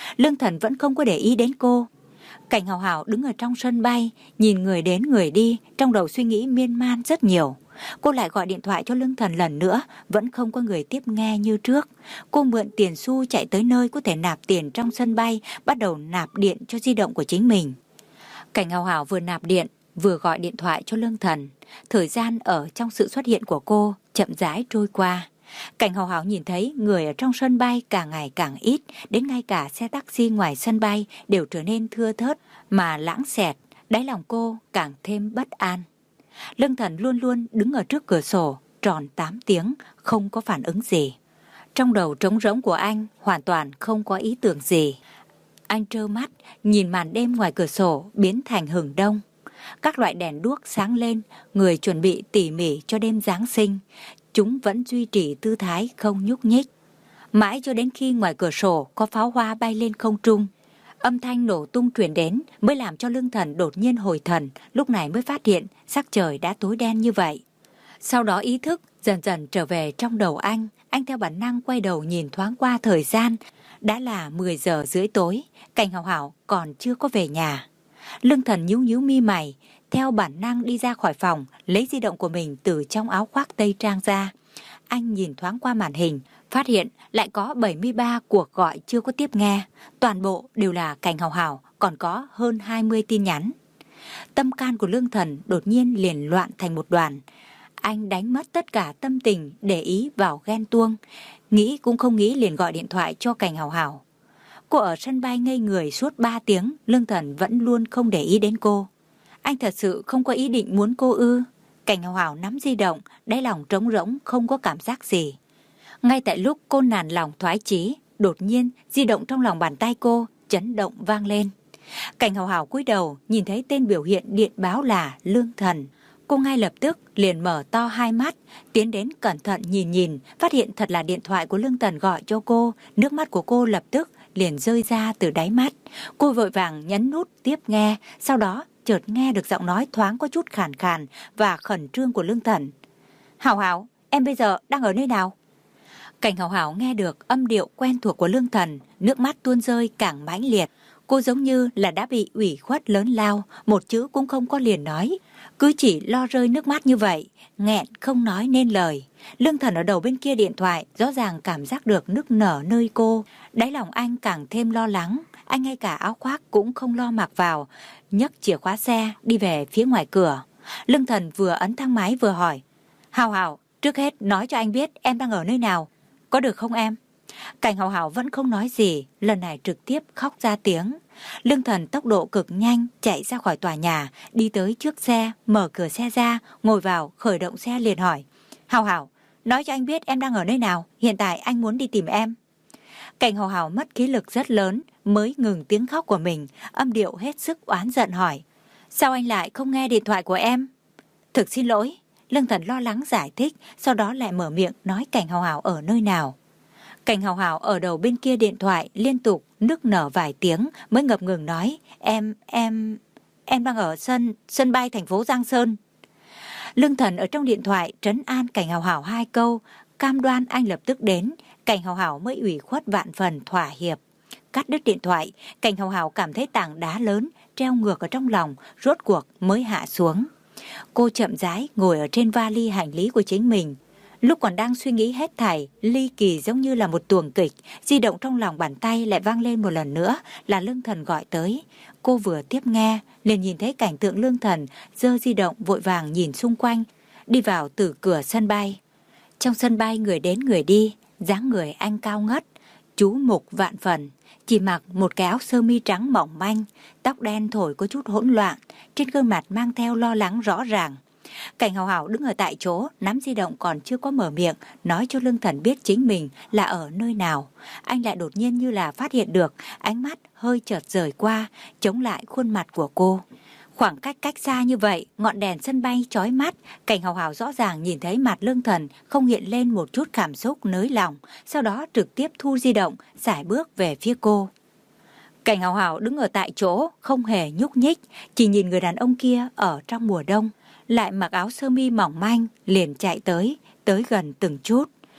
Lương Thần vẫn không có để ý đến cô. Cảnh Hào Hào đứng ở trong sân bay, nhìn người đến người đi, trong đầu suy nghĩ miên man rất nhiều. Cô lại gọi điện thoại cho Lương Thần lần nữa, vẫn không có người tiếp nghe như trước. Cô mượn tiền xu chạy tới nơi có thể nạp tiền trong sân bay, bắt đầu nạp điện cho di động của chính mình. Cảnh Hào Hào vừa nạp điện, vừa gọi điện thoại cho Lương Thần. Thời gian ở trong sự xuất hiện của cô chậm rãi trôi qua. Cảnh Hào Hào nhìn thấy người ở trong sân bay càng ngày càng ít, đến ngay cả xe taxi ngoài sân bay đều trở nên thưa thớt mà lãng xẹt, đáy lòng cô càng thêm bất an. Lương Thần luôn luôn đứng ở trước cửa sổ, tròn tám tiếng, không có phản ứng gì. Trong đầu trống rỗng của anh hoàn toàn không có ý tưởng gì. Anh trơ mắt nhìn màn đêm ngoài cửa sổ biến thành hừng đông. Các loại đèn đuốc sáng lên, người chuẩn bị tỉ mỉ cho đêm Giáng sinh. Chúng vẫn duy trì tư thái không nhúc nhích. Mãi cho đến khi ngoài cửa sổ có pháo hoa bay lên không trung, âm thanh nổ tung truyền đến mới làm cho Lương Thần đột nhiên hồi thần, lúc này mới phát hiện sắc trời đã tối đen như vậy. Sau đó ý thức dần dần trở về trong đầu anh, anh theo bản năng quay đầu nhìn thoáng qua thời gian, đã là mười giờ rưỡi tối, Cảnh Hào Hào còn chưa có về nhà. Lương Thần nhíu nhíu mi mày, theo bản năng đi ra khỏi phòng, lấy di động của mình từ trong áo khoác tây trang ra. Anh nhìn thoáng qua màn hình, phát hiện lại có bảy mươi ba cuộc gọi chưa có tiếp nghe, toàn bộ đều là Cảnh Hào Hào, còn có hơn hai mươi tin nhắn. Tâm can của Lương Thần đột nhiên liền loạn thành một đoàn. Anh đánh mất tất cả tâm tình để ý vào ghen tuông, nghĩ cũng không nghĩ liền gọi điện thoại cho Cảnh Hào Hào. Cô ở sân bay ngây người suốt ba tiếng, Lương Thần vẫn luôn không để ý đến cô. Anh thật sự không có ý định muốn cô ư? Cảnh Hào Hào nắm di động, đáy lòng trống rỗng không có cảm giác gì. Ngay tại lúc cô nản lòng thoái chí, đột nhiên di động trong lòng bàn tay cô chấn động vang lên. Cảnh Hào Hào cúi đầu nhìn thấy tên biểu hiện điện báo là Lương Thần. Cô ngay lập tức liền mở to hai mắt, tiến đến cẩn thận nhìn nhìn, phát hiện thật là điện thoại của Lương Thần gọi cho cô. Nước mắt của cô lập tức liền rơi ra từ đáy mắt. Cô vội vàng nhấn nút tiếp nghe, sau đó chợt nghe được giọng nói thoáng có chút khàn khàn và khẩn trương của Lương Thần. Hào Hào, em bây giờ đang ở nơi nào? Cảnh Hào Hào nghe được âm điệu quen thuộc của Lương Thần, nước mắt tuôn rơi càng mãnh liệt. Cô giống như là đã bị ủy khuất lớn lao, một chữ cũng không có liền nói, cứ chỉ lo rơi nước mắt như vậy, nghẹn không nói nên lời. Lương Thần ở đầu bên kia điện thoại rõ ràng cảm giác được nức nở nơi cô, đáy lòng anh càng thêm lo lắng. Anh ngay cả áo khoác cũng không lo mặc vào, nhấc chìa khóa xe đi về phía ngoài cửa. Lương Thần vừa ấn thang máy vừa hỏi, Hào Hào, trước hết nói cho anh biết em đang ở nơi nào, có được không em? Cảnh Hào Hào vẫn không nói gì, lần này trực tiếp khóc ra tiếng. Lương Thần tốc độ cực nhanh chạy ra khỏi tòa nhà, đi tới trước xe, mở cửa xe ra, ngồi vào, khởi động xe liền hỏi, Hào Hào, nói cho anh biết em đang ở nơi nào, hiện tại anh muốn đi tìm em. Cảnh Hào Hào mất khí lực rất lớn mới ngừng tiếng khóc của mình, âm điệu hết sức oán giận hỏi, sao anh lại không nghe điện thoại của em? Thực xin lỗi, Lương Thần lo lắng giải thích, sau đó lại mở miệng nói Cảnh Hào Hào ở nơi nào. Cảnh Hào Hào ở đầu bên kia điện thoại liên tục nức nở vài tiếng mới ngập ngừng nói, em, em, em đang ở sân, sân bay thành phố Giang Sơn. Lương Thần ở trong điện thoại trấn an Cảnh Hào Hào hai câu, cam đoan anh lập tức đến. Cảnh Hào Hào mới ủy khuất vạn phần thỏa hiệp. Cắt đứt điện thoại, Cảnh Hào Hào cảm thấy tảng đá lớn treo ngược ở trong lòng, rốt cuộc mới hạ xuống. Cô chậm rãi ngồi ở trên vali hành lý của chính mình. Lúc còn đang suy nghĩ hết thảy, ly kỳ giống như là một tuồng kịch, di động trong lòng bàn tay lại vang lên một lần nữa, là Lương Thần gọi tới. Cô vừa tiếp nghe, liền nhìn thấy cảnh tượng Lương Thần giơ di động vội vàng nhìn xung quanh, đi vào từ cửa sân bay. Trong sân bay người đến người đi, dáng người anh cao ngất, chú mục vạn phần, chỉ mặc một cái áo sơ mi trắng mỏng manh, tóc đen thổi có chút hỗn loạn, trên gương mặt mang theo lo lắng rõ ràng. Cảnh Hào Hào đứng ở tại chỗ, nắm di động còn chưa có mở miệng, nói cho Lương Thần biết chính mình là ở nơi nào. Anh lại đột nhiên như là phát hiện được, ánh mắt hơi chợt rời qua, chống lại khuôn mặt của cô. Khoảng cách cách xa như vậy, ngọn đèn sân bay chói mắt, Cảnh Hào Hào rõ ràng nhìn thấy mặt Lương Thần không hiện lên một chút cảm xúc nới lòng, sau đó trực tiếp thu di động, sải bước về phía cô. Cảnh Hào Hào đứng ở tại chỗ, không hề nhúc nhích, chỉ nhìn người đàn ông kia ở trong mùa đông, lại mặc áo sơ mi mỏng manh, liền chạy tới, tới gần từng chút.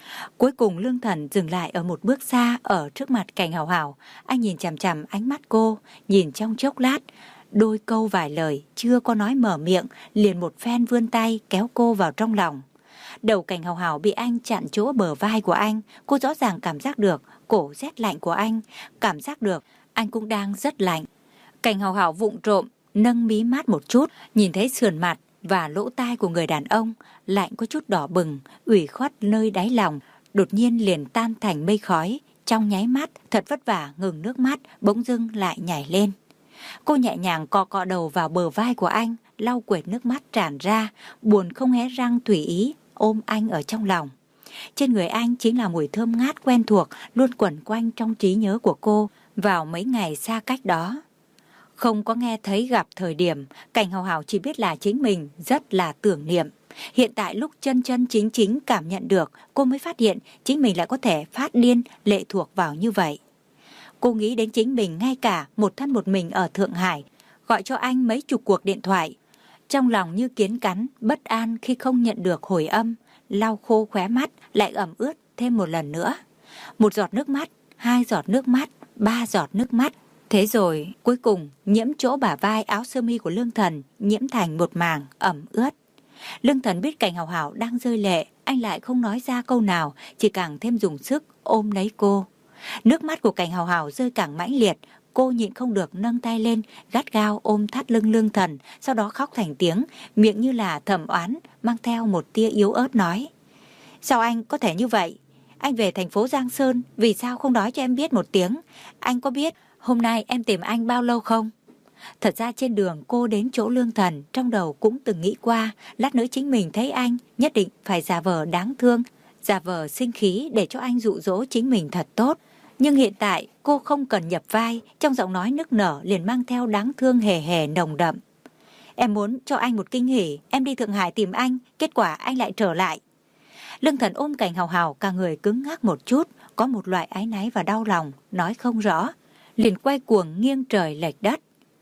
Cuối cùng Lương Thần dừng lại ở một bước xa ở trước mặt Cảnh Hào Hào. Anh nhìn chằm chằm ánh mắt cô, nhìn trong chốc lát, đôi câu vài lời chưa có nói mở miệng, liền một phen vươn tay kéo cô vào trong lòng. Đầu Cảnh Hào Hào bị anh chặn chỗ bờ vai của anh, cô rõ ràng cảm giác được cổ rét lạnh của anh, cảm giác được anh cũng đang rất lạnh. Cảnh Hào Hào vụng trộm nâng mí mắt một chút, nhìn thấy sườn mặt và lỗ tai của người đàn ông lạnh có chút đỏ bừng, ủy khuất nơi đáy lòng, đột nhiên liền tan thành mây khói. Trong nháy mắt thật vất vả ngừng nước mắt, bỗng dưng lại nhảy lên. Cô nhẹ nhàng cọ cọ đầu vào bờ vai của anh, lau quệt nước mắt tràn ra, buồn không hé răng tùy ý ôm anh ở trong lòng. Trên người anh chính là mùi thơm ngát quen thuộc, luôn quẩn quanh trong trí nhớ của cô vào mấy ngày xa cách đó. Không có nghe thấy gặp thời điểm, Cảnh Hào Hào chỉ biết là chính mình rất là tưởng niệm. Hiện tại lúc chân chân chính chính cảm nhận được, cô mới phát hiện chính mình lại có thể phát điên lệ thuộc vào như vậy. Cô nghĩ đến chính mình ngay cả một thân một mình ở Thượng Hải, gọi cho anh mấy chục cuộc điện thoại. Trong lòng như kiến cắn, bất an khi không nhận được hồi âm, lau khô khóe mắt lại ẩm ướt thêm một lần nữa. Một giọt nước mắt, hai giọt nước mắt, ba giọt nước mắt. Thế rồi cuối cùng nhiễm chỗ bả vai áo sơ mi của Lương Thần, nhiễm thành một mảng ẩm ướt. Lương Thần biết Cảnh Hào Hào đang rơi lệ, anh lại không nói ra câu nào, chỉ càng thêm dùng sức ôm lấy cô. Nước mắt của Cảnh Hào Hào rơi càng mãnh liệt, cô nhịn không được nâng tay lên, gắt gao ôm thắt lưng Lương Thần, sau đó khóc thành tiếng, miệng như là thầm oán, mang theo một tia yếu ớt nói: sao anh có thể như vậy? Anh về thành phố Giang Sơn, vì sao không nói cho em biết một tiếng? Anh có biết hôm nay em tìm anh bao lâu không? Thật ra trên đường cô đến chỗ Lương Thần, trong đầu cũng từng nghĩ qua, lát nữa chính mình thấy anh, nhất định phải giả vờ đáng thương, giả vờ sinh khí để cho anh dụ dỗ chính mình thật tốt. Nhưng hiện tại cô không cần nhập vai, trong giọng nói nức nở liền mang theo đáng thương hề hề nồng đậm. Em muốn cho anh một kinh hỉ, em đi Thượng Hải tìm anh, kết quả anh lại trở lại. Lương Thần ôm Cảnh Hào Hào, cả người cứng ngắc một chút, có một loại áy náy và đau lòng, nói không rõ, liền quay cuồng nghiêng trời lệch đất.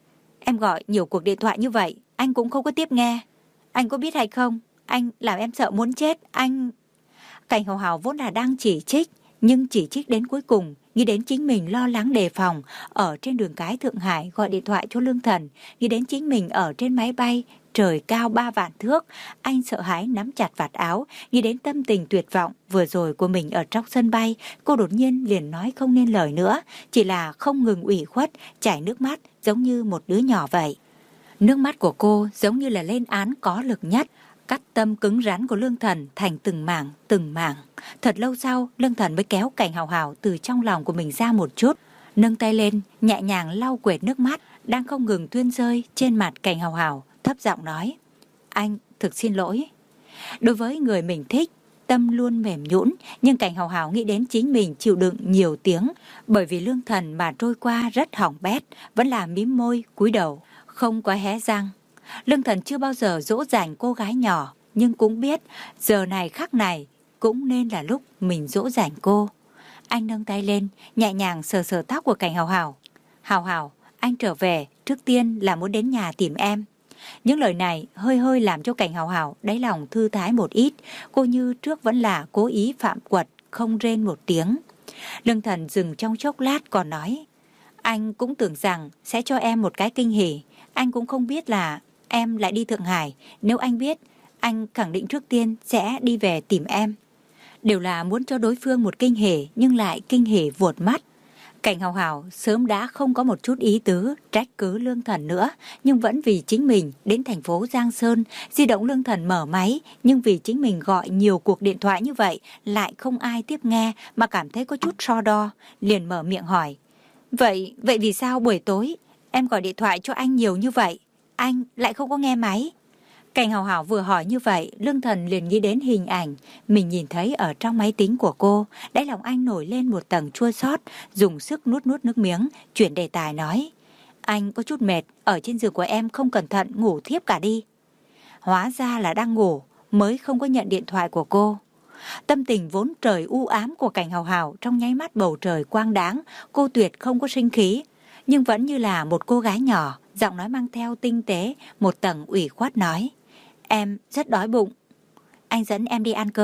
Em gọi nhiều cuộc điện thoại như vậy, anh cũng không có tiếp nghe. Anh có biết hay không, anh làm em sợ muốn chết, anh... Cảnh Hào Hào vốn là đang chỉ trích, nhưng chỉ trích đến cuối cùng, nghĩ đến chính mình lo lắng đề phòng, ở trên đường cái Thượng Hải gọi điện thoại cho Lương Thần, nghĩ đến chính mình ở trên máy bay, trời cao ba vạn thước, anh sợ hãi nắm chặt vạt áo, nghĩ đến tâm tình tuyệt vọng vừa rồi của mình ở trong sân bay, cô đột nhiên liền nói không nên lời nữa, chỉ là không ngừng ủy khuất, chảy nước mắt giống như một đứa nhỏ vậy. Nước mắt của cô giống như là lên án có lực nhất, cắt tâm cứng rắn của Lương Thần thành từng mảng, từng mảng. Thật lâu sau, Lương Thần mới kéo Cảnh Hào Hào từ trong lòng của mình ra một chút, nâng tay lên, nhẹ nhàng lau quệt nước mắt đang không ngừng tuôn rơi trên mặt Cảnh Hào Hào, thấp giọng nói: anh thực xin lỗi. Đối với người mình thích, tâm luôn mềm nhũn, nhưng Cảnh Hào Hào nghĩ đến chính mình chịu đựng nhiều tiếng, bởi vì Lương Thần mà trôi qua rất hỏng bét, vẫn là mím môi, cúi đầu, không có hé răng. Lương Thần chưa bao giờ dỗ dành cô gái nhỏ, nhưng cũng biết giờ này khắc này cũng nên là lúc mình dỗ dành cô. Anh nâng tay lên, nhẹ nhàng sờ sờ tóc của Cảnh Hào Hào. Hào Hào, anh trở về, trước tiên là muốn đến nhà tìm em. Những lời này hơi hơi làm cho Cảnh Hào Hào đáy lòng thư thái một ít, cô như trước vẫn là cố ý phạm quật, không rên một tiếng. Lương Thần dừng trong chốc lát còn nói: anh cũng tưởng rằng sẽ cho em một cái kinh hỉ, anh cũng không biết là em lại đi Thượng Hải, nếu anh biết, anh khẳng định trước tiên sẽ đi về tìm em. Đều là muốn cho đối phương một kinh hỉ, nhưng lại kinh hỉ vuột mắt. Cảnh Hào Hào sớm đã không có một chút ý tứ trách cứ Lương Thần nữa, nhưng vẫn vì chính mình đến thành phố Giang Sơn, di động Lương Thần mở máy, nhưng vì chính mình gọi nhiều cuộc điện thoại như vậy lại không ai tiếp nghe mà cảm thấy có chút so đo, liền mở miệng hỏi: Vậy, vậy vì sao buổi tối em gọi điện thoại cho anh nhiều như vậy, anh lại không có nghe máy? Cảnh Hào Hào vừa hỏi như vậy, Lương Thần liền nghĩ đến hình ảnh mình nhìn thấy ở trong máy tính của cô. Đáy lòng anh nổi lên một tầng chua xót, dùng sức nuốt nuốt nước miếng, chuyển đề tài nói: anh có chút mệt, ở trên giường của em không cẩn thận ngủ thiếp cả đi. Hóa ra là đang ngủ, mới không có nhận điện thoại của cô. Tâm tình vốn trời u ám của Cảnh Hào Hào trong nháy mắt bầu trời quang đáng, cô tuyệt không có sinh khí, nhưng vẫn như là một cô gái nhỏ, giọng nói mang theo tinh tế, một tầng ủy khuất nói: em rất đói bụng, anh dẫn em đi ăn cơm.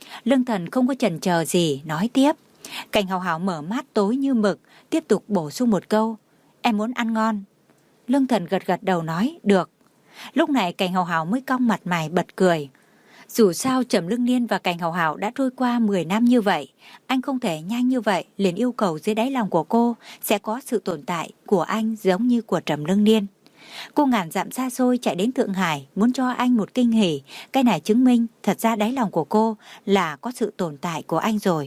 Lương Thần không có chần chờ gì, nói tiếp. Cảnh Hào Hào mở mắt tối như mực, tiếp tục bổ sung một câu. Em muốn ăn ngon. Lương Thần gật gật đầu nói, được. Lúc này Cảnh Hào Hào mới cong mặt mày bật cười. Dù sao Trầm Lương Niên và Cảnh Hào Hào đã trôi qua mười năm như vậy, anh không thể nhanh như vậy liền yêu cầu dưới đáy lòng của cô sẽ có sự tồn tại của anh giống như của Trầm Lương Niên. Cô ngàn dặm xa xôi chạy đến Thượng Hải muốn cho anh một kinh hỉ, cái này chứng minh thật ra đáy lòng của cô là có sự tồn tại của anh rồi.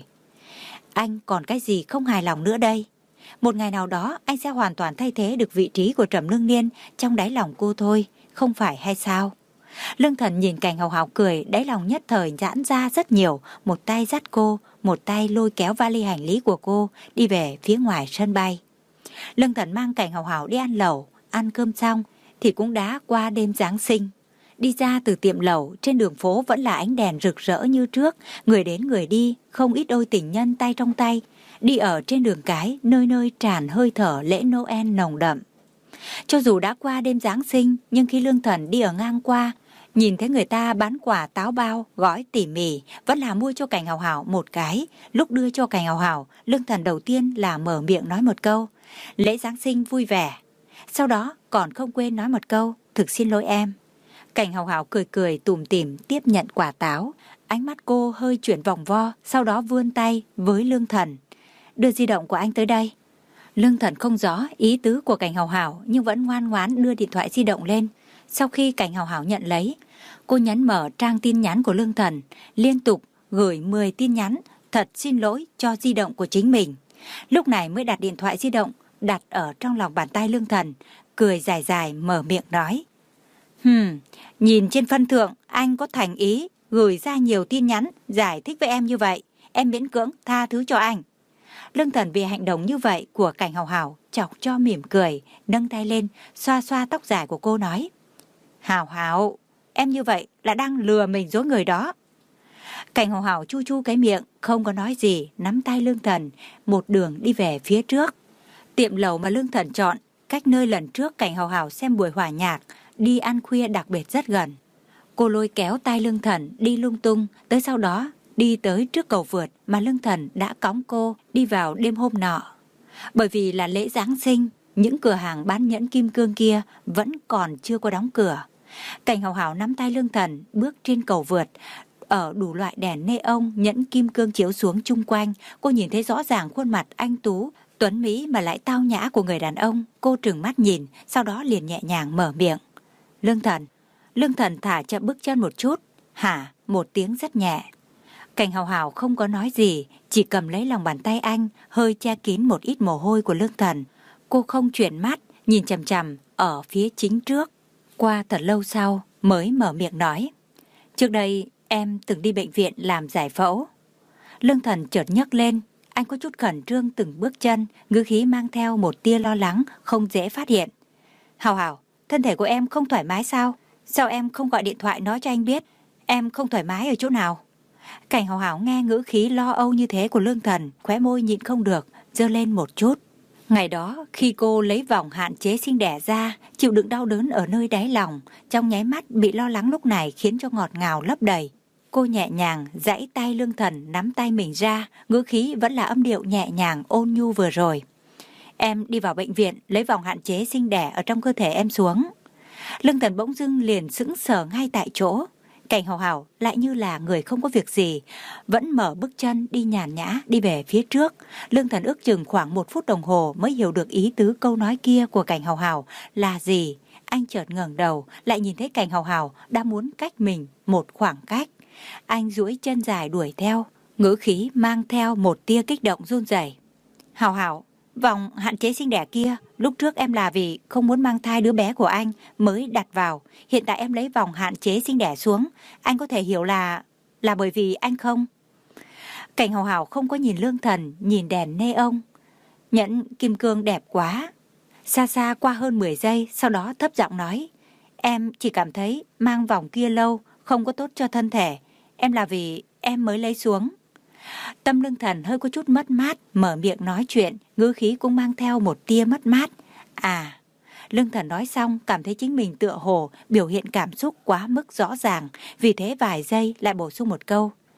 Anh còn cái gì không hài lòng nữa đây? Một ngày nào đó anh sẽ hoàn toàn thay thế được vị trí của Trầm Lương Niên trong đáy lòng cô thôi, không phải hay sao? Lương Thần nhìn Cảnh Hào Hào cười, đáy lòng nhất thời giãn ra rất nhiều, một tay dắt cô, một tay lôi kéo vali hành lý của cô đi về phía ngoài sân bay. Lương Thần mang Cảnh Hào Hào đi ăn lẩu, ăn cơm xong thì cũng đã qua đêm Giáng sinh. Đi ra từ tiệm lẩu, trên đường phố vẫn là ánh đèn rực rỡ như trước, người đến người đi, không ít đôi tình nhân tay trong tay, đi ở trên đường cái, nơi nơi tràn hơi thở lễ Noel nồng đậm. Cho dù đã qua đêm Giáng sinh, nhưng khi Lương Thần đi ở ngang qua, nhìn thấy người ta bán quả táo bao, gói tỉ mỉ, vẫn là mua cho Cảnh Hào Hào một cái. Lúc đưa cho Cảnh Hào Hào, Lương Thần đầu tiên là mở miệng nói một câu, lễ Giáng sinh vui vẻ. Sau đó còn không quên nói một câu, thực xin lỗi em. Cảnh Hào Hào cười cười tủm tỉm tiếp nhận quả táo. Ánh mắt cô hơi chuyển vòng vo, sau đó vươn tay với Lương Thần. Đưa di động của anh tới đây. Lương Thần không rõ ý tứ của Cảnh Hào Hào nhưng vẫn ngoan ngoãn đưa điện thoại di động lên. Sau khi Cảnh Hào Hào nhận lấy, cô nhấn mở trang tin nhắn của Lương Thần, liên tục gửi mười tin nhắn thật xin lỗi cho di động của chính mình. Lúc này mới đặt điện thoại di động đặt ở trong lòng bàn tay Lương Thần, cười dài dài mở miệng nói. Hừm, nhìn trên phân thượng anh có thành ý gửi ra nhiều tin nhắn giải thích với em như vậy, em miễn cưỡng tha thứ cho anh. Lương Thần vì hành động như vậy của Cảnh Hào Hào chọc cho mỉm cười, nâng tay lên xoa xoa tóc dài của cô nói. Hào Hào, em như vậy là đang lừa mình dối người đó. Cảnh Hào Hào chu chu cái miệng, không có nói gì, nắm tay Lương Thần, một đường đi về phía trước. Tiệm lẩu mà Lương Thần chọn, cách nơi lần trước Cảnh Hào Hào xem buổi hòa nhạc, đi ăn khuya đặc biệt rất gần. Cô lôi kéo tay Lương Thần đi lung tung, tới sau đó đi tới trước cầu vượt mà Lương Thần đã cõng cô đi vào đêm hôm nọ. Bởi vì là lễ Giáng sinh, những cửa hàng bán nhẫn kim cương kia vẫn còn chưa có đóng cửa. Cảnh Hào Hào nắm tay Lương Thần bước trên cầu vượt, ở đủ loại đèn neon nhẫn kim cương chiếu xuống chung quanh, cô nhìn thấy rõ ràng khuôn mặt anh tú, tuấn mỹ mà lại tao nhã của người đàn ông. Cô trừng mắt nhìn, sau đó liền nhẹ nhàng mở miệng. Lương Thần. Lương Thần thả chậm bước chân một chút. Hả? Một tiếng rất nhẹ. Cảnh Hào Hào không có nói gì, chỉ cầm lấy lòng bàn tay anh, hơi che kín một ít mồ hôi của Lương Thần. Cô không chuyển mắt, nhìn chằm chằm ở phía chính trước. Qua thật lâu sau mới mở miệng nói. Trước đây em từng đi bệnh viện làm giải phẫu. Lương Thần chợt nhấc lên, anh có chút khẩn trương từng bước chân, ngữ khí mang theo một tia lo lắng không dễ phát hiện. Hào Hào, thân thể của em không thoải mái sao? Sao em không gọi điện thoại nói cho anh biết em không thoải mái ở chỗ nào? Cảnh Hào Hào nghe ngữ khí lo âu như thế của Lương Thần, khóe môi nhịn không được giơ lên một chút. Ngày đó khi cô lấy vòng hạn chế sinh đẻ ra, chịu đựng đau đớn ở nơi đáy lòng, trong nháy mắt bị lo lắng lúc này khiến cho ngọt ngào lấp đầy. Cô nhẹ nhàng giãy tay Lương Thần nắm tay mình ra, ngữ khí vẫn là âm điệu nhẹ nhàng ôn nhu vừa rồi. Em đi vào bệnh viện lấy vòng hạn chế sinh đẻ ở trong cơ thể em xuống. Lương Thần bỗng dưng liền sững sờ ngay tại chỗ. Cảnh Hào Hào lại như là người không có việc gì, vẫn mở bước chân đi nhàn nhã đi về phía trước. Lương Thần ước chừng khoảng một phút đồng hồ mới hiểu được ý tứ câu nói kia của Cảnh Hào Hào là gì. Anh chợt ngẩng đầu, lại nhìn thấy Cảnh Hào Hào đang muốn cách mình một khoảng cách. Anh duỗi chân dài đuổi theo, ngữ khí mang theo một tia kích động run rẩy. Hào Hào, vòng hạn chế sinh đẻ kia, lúc trước em là vì không muốn mang thai đứa bé của anh mới đặt vào. Hiện tại em lấy vòng hạn chế sinh đẻ xuống, anh có thể hiểu là... là bởi vì anh không? Cảnh Hào Hào không có nhìn Lương Thần, nhìn đèn neon. Nhẫn kim cương đẹp quá. Xa xa qua hơn mười giây, sau đó thấp giọng nói. Em chỉ cảm thấy mang vòng kia lâu, không có tốt cho thân thể. Em là vì em mới lấy xuống. Tâm Lương Thần hơi có chút mất mát, mở miệng nói chuyện, ngữ khí cũng mang theo một tia mất mát. À, Lương Thần nói xong cảm thấy chính mình tựa hồ biểu hiện cảm xúc quá mức rõ ràng, vì thế vài giây lại bổ sung một câu.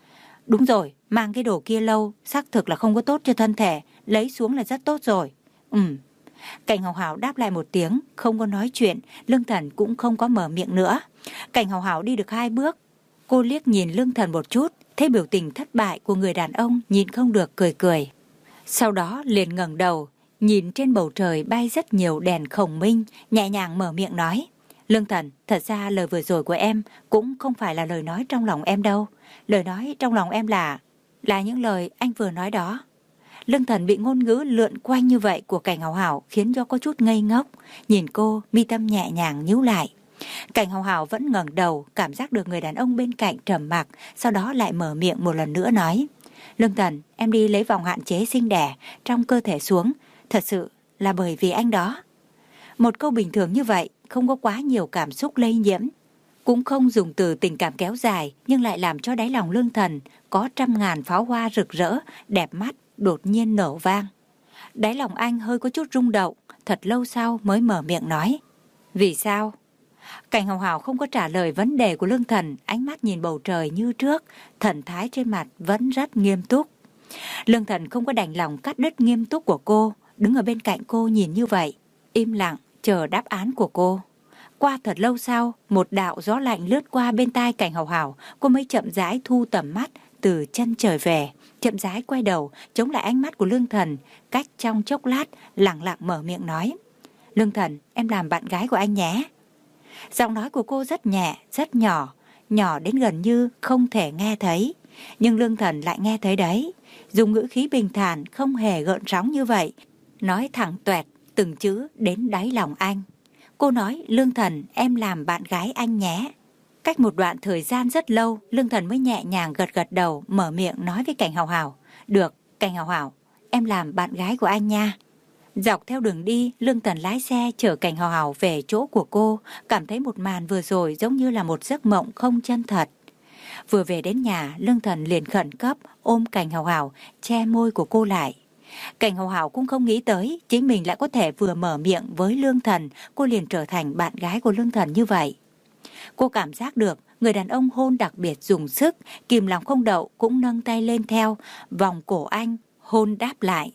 Đúng rồi, mang cái đồ kia lâu, xác thực là không có tốt cho thân thể, lấy xuống là rất tốt rồi. Ừm. Cảnh Hào Hào đáp lại một tiếng, không có nói chuyện, Lương Thần cũng không có mở miệng nữa. Cảnh Hào Hào đi được hai bước, cô liếc nhìn Lương Thần một chút, thấy biểu tình thất bại của người đàn ông, nhìn không được cười cười. Sau đó liền ngẩng đầu, nhìn trên bầu trời bay rất nhiều đèn khổng minh, nhẹ nhàng mở miệng nói. Lương Thần, thật ra lời vừa rồi của em cũng không phải là lời nói trong lòng em đâu. Lời nói trong lòng em là, là những lời anh vừa nói đó. Lương Thần bị ngôn ngữ lượn quanh như vậy của Cảnh Hào Hào khiến cho có chút ngây ngốc. Nhìn cô, mi tâm nhẹ nhàng nhíu lại. Cảnh Hào Hào vẫn ngẩng đầu, cảm giác được người đàn ông bên cạnh trầm mặc, sau đó lại mở miệng một lần nữa nói. Lương Thần, em đi lấy vòng hạn chế sinh đẻ trong cơ thể xuống, thật sự là bởi vì anh đó. Một câu bình thường như vậy, không có quá nhiều cảm xúc lây nhiễm, cũng không dùng từ tình cảm kéo dài, nhưng lại làm cho đáy lòng Lương Thần có trăm ngàn pháo hoa rực rỡ, đẹp mắt, đột nhiên nổ vang. Đáy lòng anh hơi có chút rung động, thật lâu sau mới mở miệng nói. Vì sao? Cảnh Hào Hào không có trả lời vấn đề của Lương Thần, ánh mắt nhìn bầu trời như trước, thần thái trên mặt vẫn rất nghiêm túc. Lương Thần không có đành lòng cắt đứt nghiêm túc của cô, đứng ở bên cạnh cô nhìn như vậy, im lặng chờ đáp án của cô. Qua thật lâu sau, một đạo gió lạnh lướt qua bên tai Cảnh Hào Hào, cô mới chậm rãi thu tầm mắt từ chân trời về, chậm rãi quay đầu, chống lại ánh mắt của Lương Thần, cách trong chốc lát, lặng lặng mở miệng nói. Lương Thần, em làm bạn gái của anh nhé. Giọng nói của cô rất nhẹ, rất nhỏ, nhỏ đến gần như không thể nghe thấy. Nhưng Lương Thần lại nghe thấy đấy, dùng ngữ khí bình thản, không hề gợn sóng như vậy, nói thẳng toẹt, từng chữ đến đáy lòng anh. Cô nói, Lương Thần, em làm bạn gái anh nhé. Cách một đoạn thời gian rất lâu, Lương Thần mới nhẹ nhàng gật gật đầu, mở miệng nói với Cảnh Hào Hào. Được, Cảnh Hào Hào, em làm bạn gái của anh nha. Dọc theo đường đi, Lương Thần lái xe chở Cảnh Hào Hào về chỗ của cô, cảm thấy một màn vừa rồi giống như là một giấc mộng không chân thật. Vừa về đến nhà, Lương Thần liền khẩn cấp ôm Cảnh Hào Hào, che môi của cô lại. Cảnh Hào Hào cũng không nghĩ tới chính mình lại có thể vừa mở miệng với Lương Thần, cô liền trở thành bạn gái của Lương Thần như vậy. Cô cảm giác được người đàn ông hôn đặc biệt dùng sức, kìm lòng không đậu cũng nâng tay lên theo, vòng cổ anh, hôn đáp lại.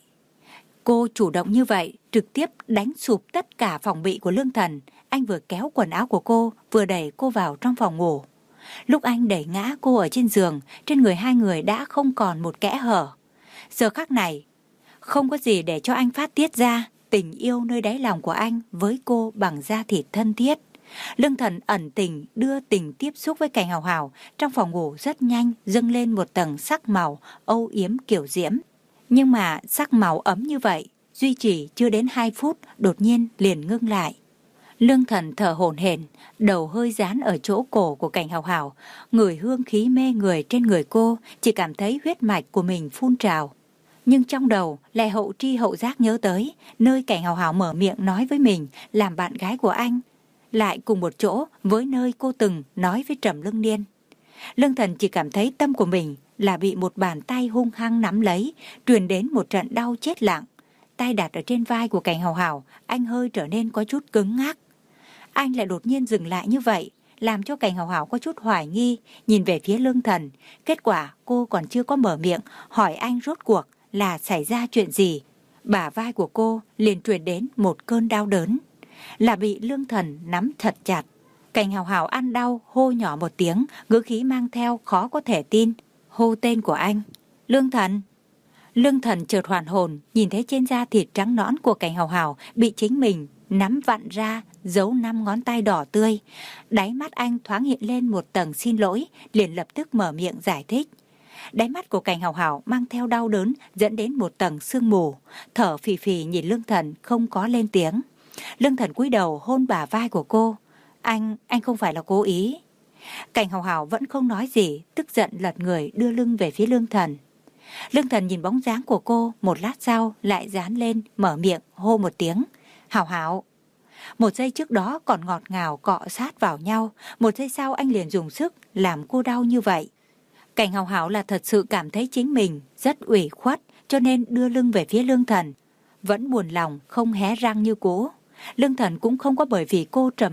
Cô chủ động như vậy, trực tiếp đánh sụp tất cả phòng bị của Lương Thần. Anh vừa kéo quần áo của cô, vừa đẩy cô vào trong phòng ngủ. Lúc anh đẩy ngã cô ở trên giường, trên người hai người đã không còn một kẽ hở. Giờ khắc này, không có gì để cho anh phát tiết ra, tình yêu nơi đáy lòng của anh với cô bằng da thịt thân thiết. Lương Thần ẩn tình đưa tình tiếp xúc với Cảnh Hào Hào, trong phòng ngủ rất nhanh dâng lên một tầng sắc màu âu yếm kiểu diễm. Nhưng mà sắc màu ấm như vậy, duy trì chưa đến hai phút, đột nhiên liền ngưng lại. Lương Thần thở hổn hển, đầu hơi dán ở chỗ cổ của Cảnh Hào Hào, ngửi hương khí mê người trên người cô, chỉ cảm thấy huyết mạch của mình phun trào. Nhưng trong đầu lại hậu tri hậu giác nhớ tới, nơi Cảnh Hào Hào mở miệng nói với mình làm bạn gái của anh, lại cùng một chỗ với nơi cô từng nói với Trầm Lương Niên. Lương Thần chỉ cảm thấy tâm của mình là bị một bàn tay hung hăng nắm lấy, truyền đến một trận đau chết lặng. Tay đặt ở trên vai của Cảnh Hào Hào, anh hơi trở nên có chút cứng ngắc. Anh lại đột nhiên dừng lại như vậy, làm cho Cảnh Hào Hào có chút hoài nghi, nhìn về phía Lương Thần. Kết quả cô còn chưa có mở miệng hỏi anh rốt cuộc là xảy ra chuyện gì, bả vai của cô liền truyền đến một cơn đau đớn, là bị Lương Thần nắm thật chặt. Cảnh Hào Hào ăn đau, hô nhỏ một tiếng, ngữ khí mang theo khó có thể tin, hô tên của anh. Lương Thần. Lương Thần chợt hoàn hồn, nhìn thấy trên da thịt trắng nõn của Cảnh Hào Hào bị chính mình nắm vặn ra, giấu năm ngón tay đỏ tươi. Đáy mắt anh thoáng hiện lên một tầng xin lỗi, liền lập tức mở miệng giải thích. Đáy mắt của Cảnh Hào Hào mang theo đau đớn, dẫn đến một tầng sương mù, thở phì phì nhìn Lương Thần không có lên tiếng. Lương Thần cúi đầu hôn bả vai của cô. Anh, anh không phải là cố ý. Cảnh Hào Hào vẫn không nói gì, tức giận lật người đưa lưng về phía Lương Thần. Lương Thần nhìn bóng dáng của cô, một lát sau lại dán lên, mở miệng hô một tiếng. Hào Hào. Một giây trước đó còn ngọt ngào cọ sát vào nhau, một giây sau anh liền dùng sức làm cô đau như vậy. Cảnh Hào Hào là thật sự cảm thấy chính mình rất ủy khuất, cho nên đưa lưng về phía Lương Thần, vẫn buồn lòng không hé răng như cũ. Lương Thần cũng không có bởi vì cô trầm mặc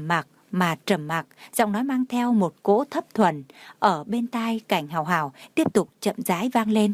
mà trầm mặc, giọng nói mang theo một cỗ thấp thuần. Ở bên tai Cảnh Hào Hào tiếp tục chậm rãi vang lên.